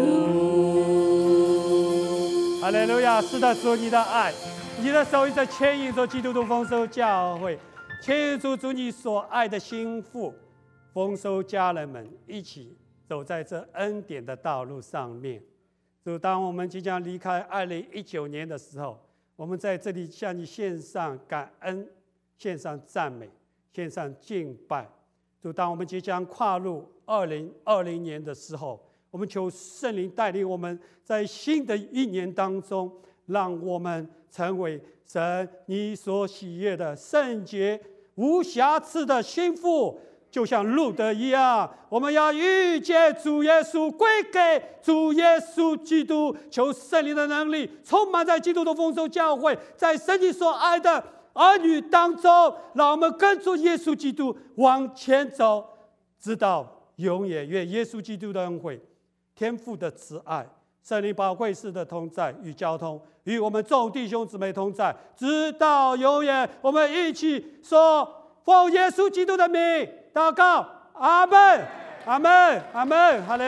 Speaker 2: 路。
Speaker 1: 哈利路亚！是的，主，你的爱，你的手一直牵引着基督徒丰收教会，牵引主你所爱的心腹丰收家人们一起走在这恩典的道路上面。主，当我们即将离开2019年的时候，我们在这里向你献上感恩，献上赞美，献上敬拜。主，当我们即将跨入2020年的时候，我们求圣灵带领我们在新的一年当中，让我们成为神你所喜悦的圣洁无瑕疵的心腹，就像路德一样，我们要遇见主耶稣，归给主耶稣基督。求圣灵的能力充满在基督的丰收教会，在神你所爱的儿女当中，让我们跟着耶稣基督往前走，直到永远。愿耶稣基督的恩惠、天父的慈爱、圣灵保惠师的同在与交通，与我们众弟兄姊妹同在，直到永远。我们一起说，奉耶稣基督的名祷告，阿们，阿们，阿们，哈利路亚。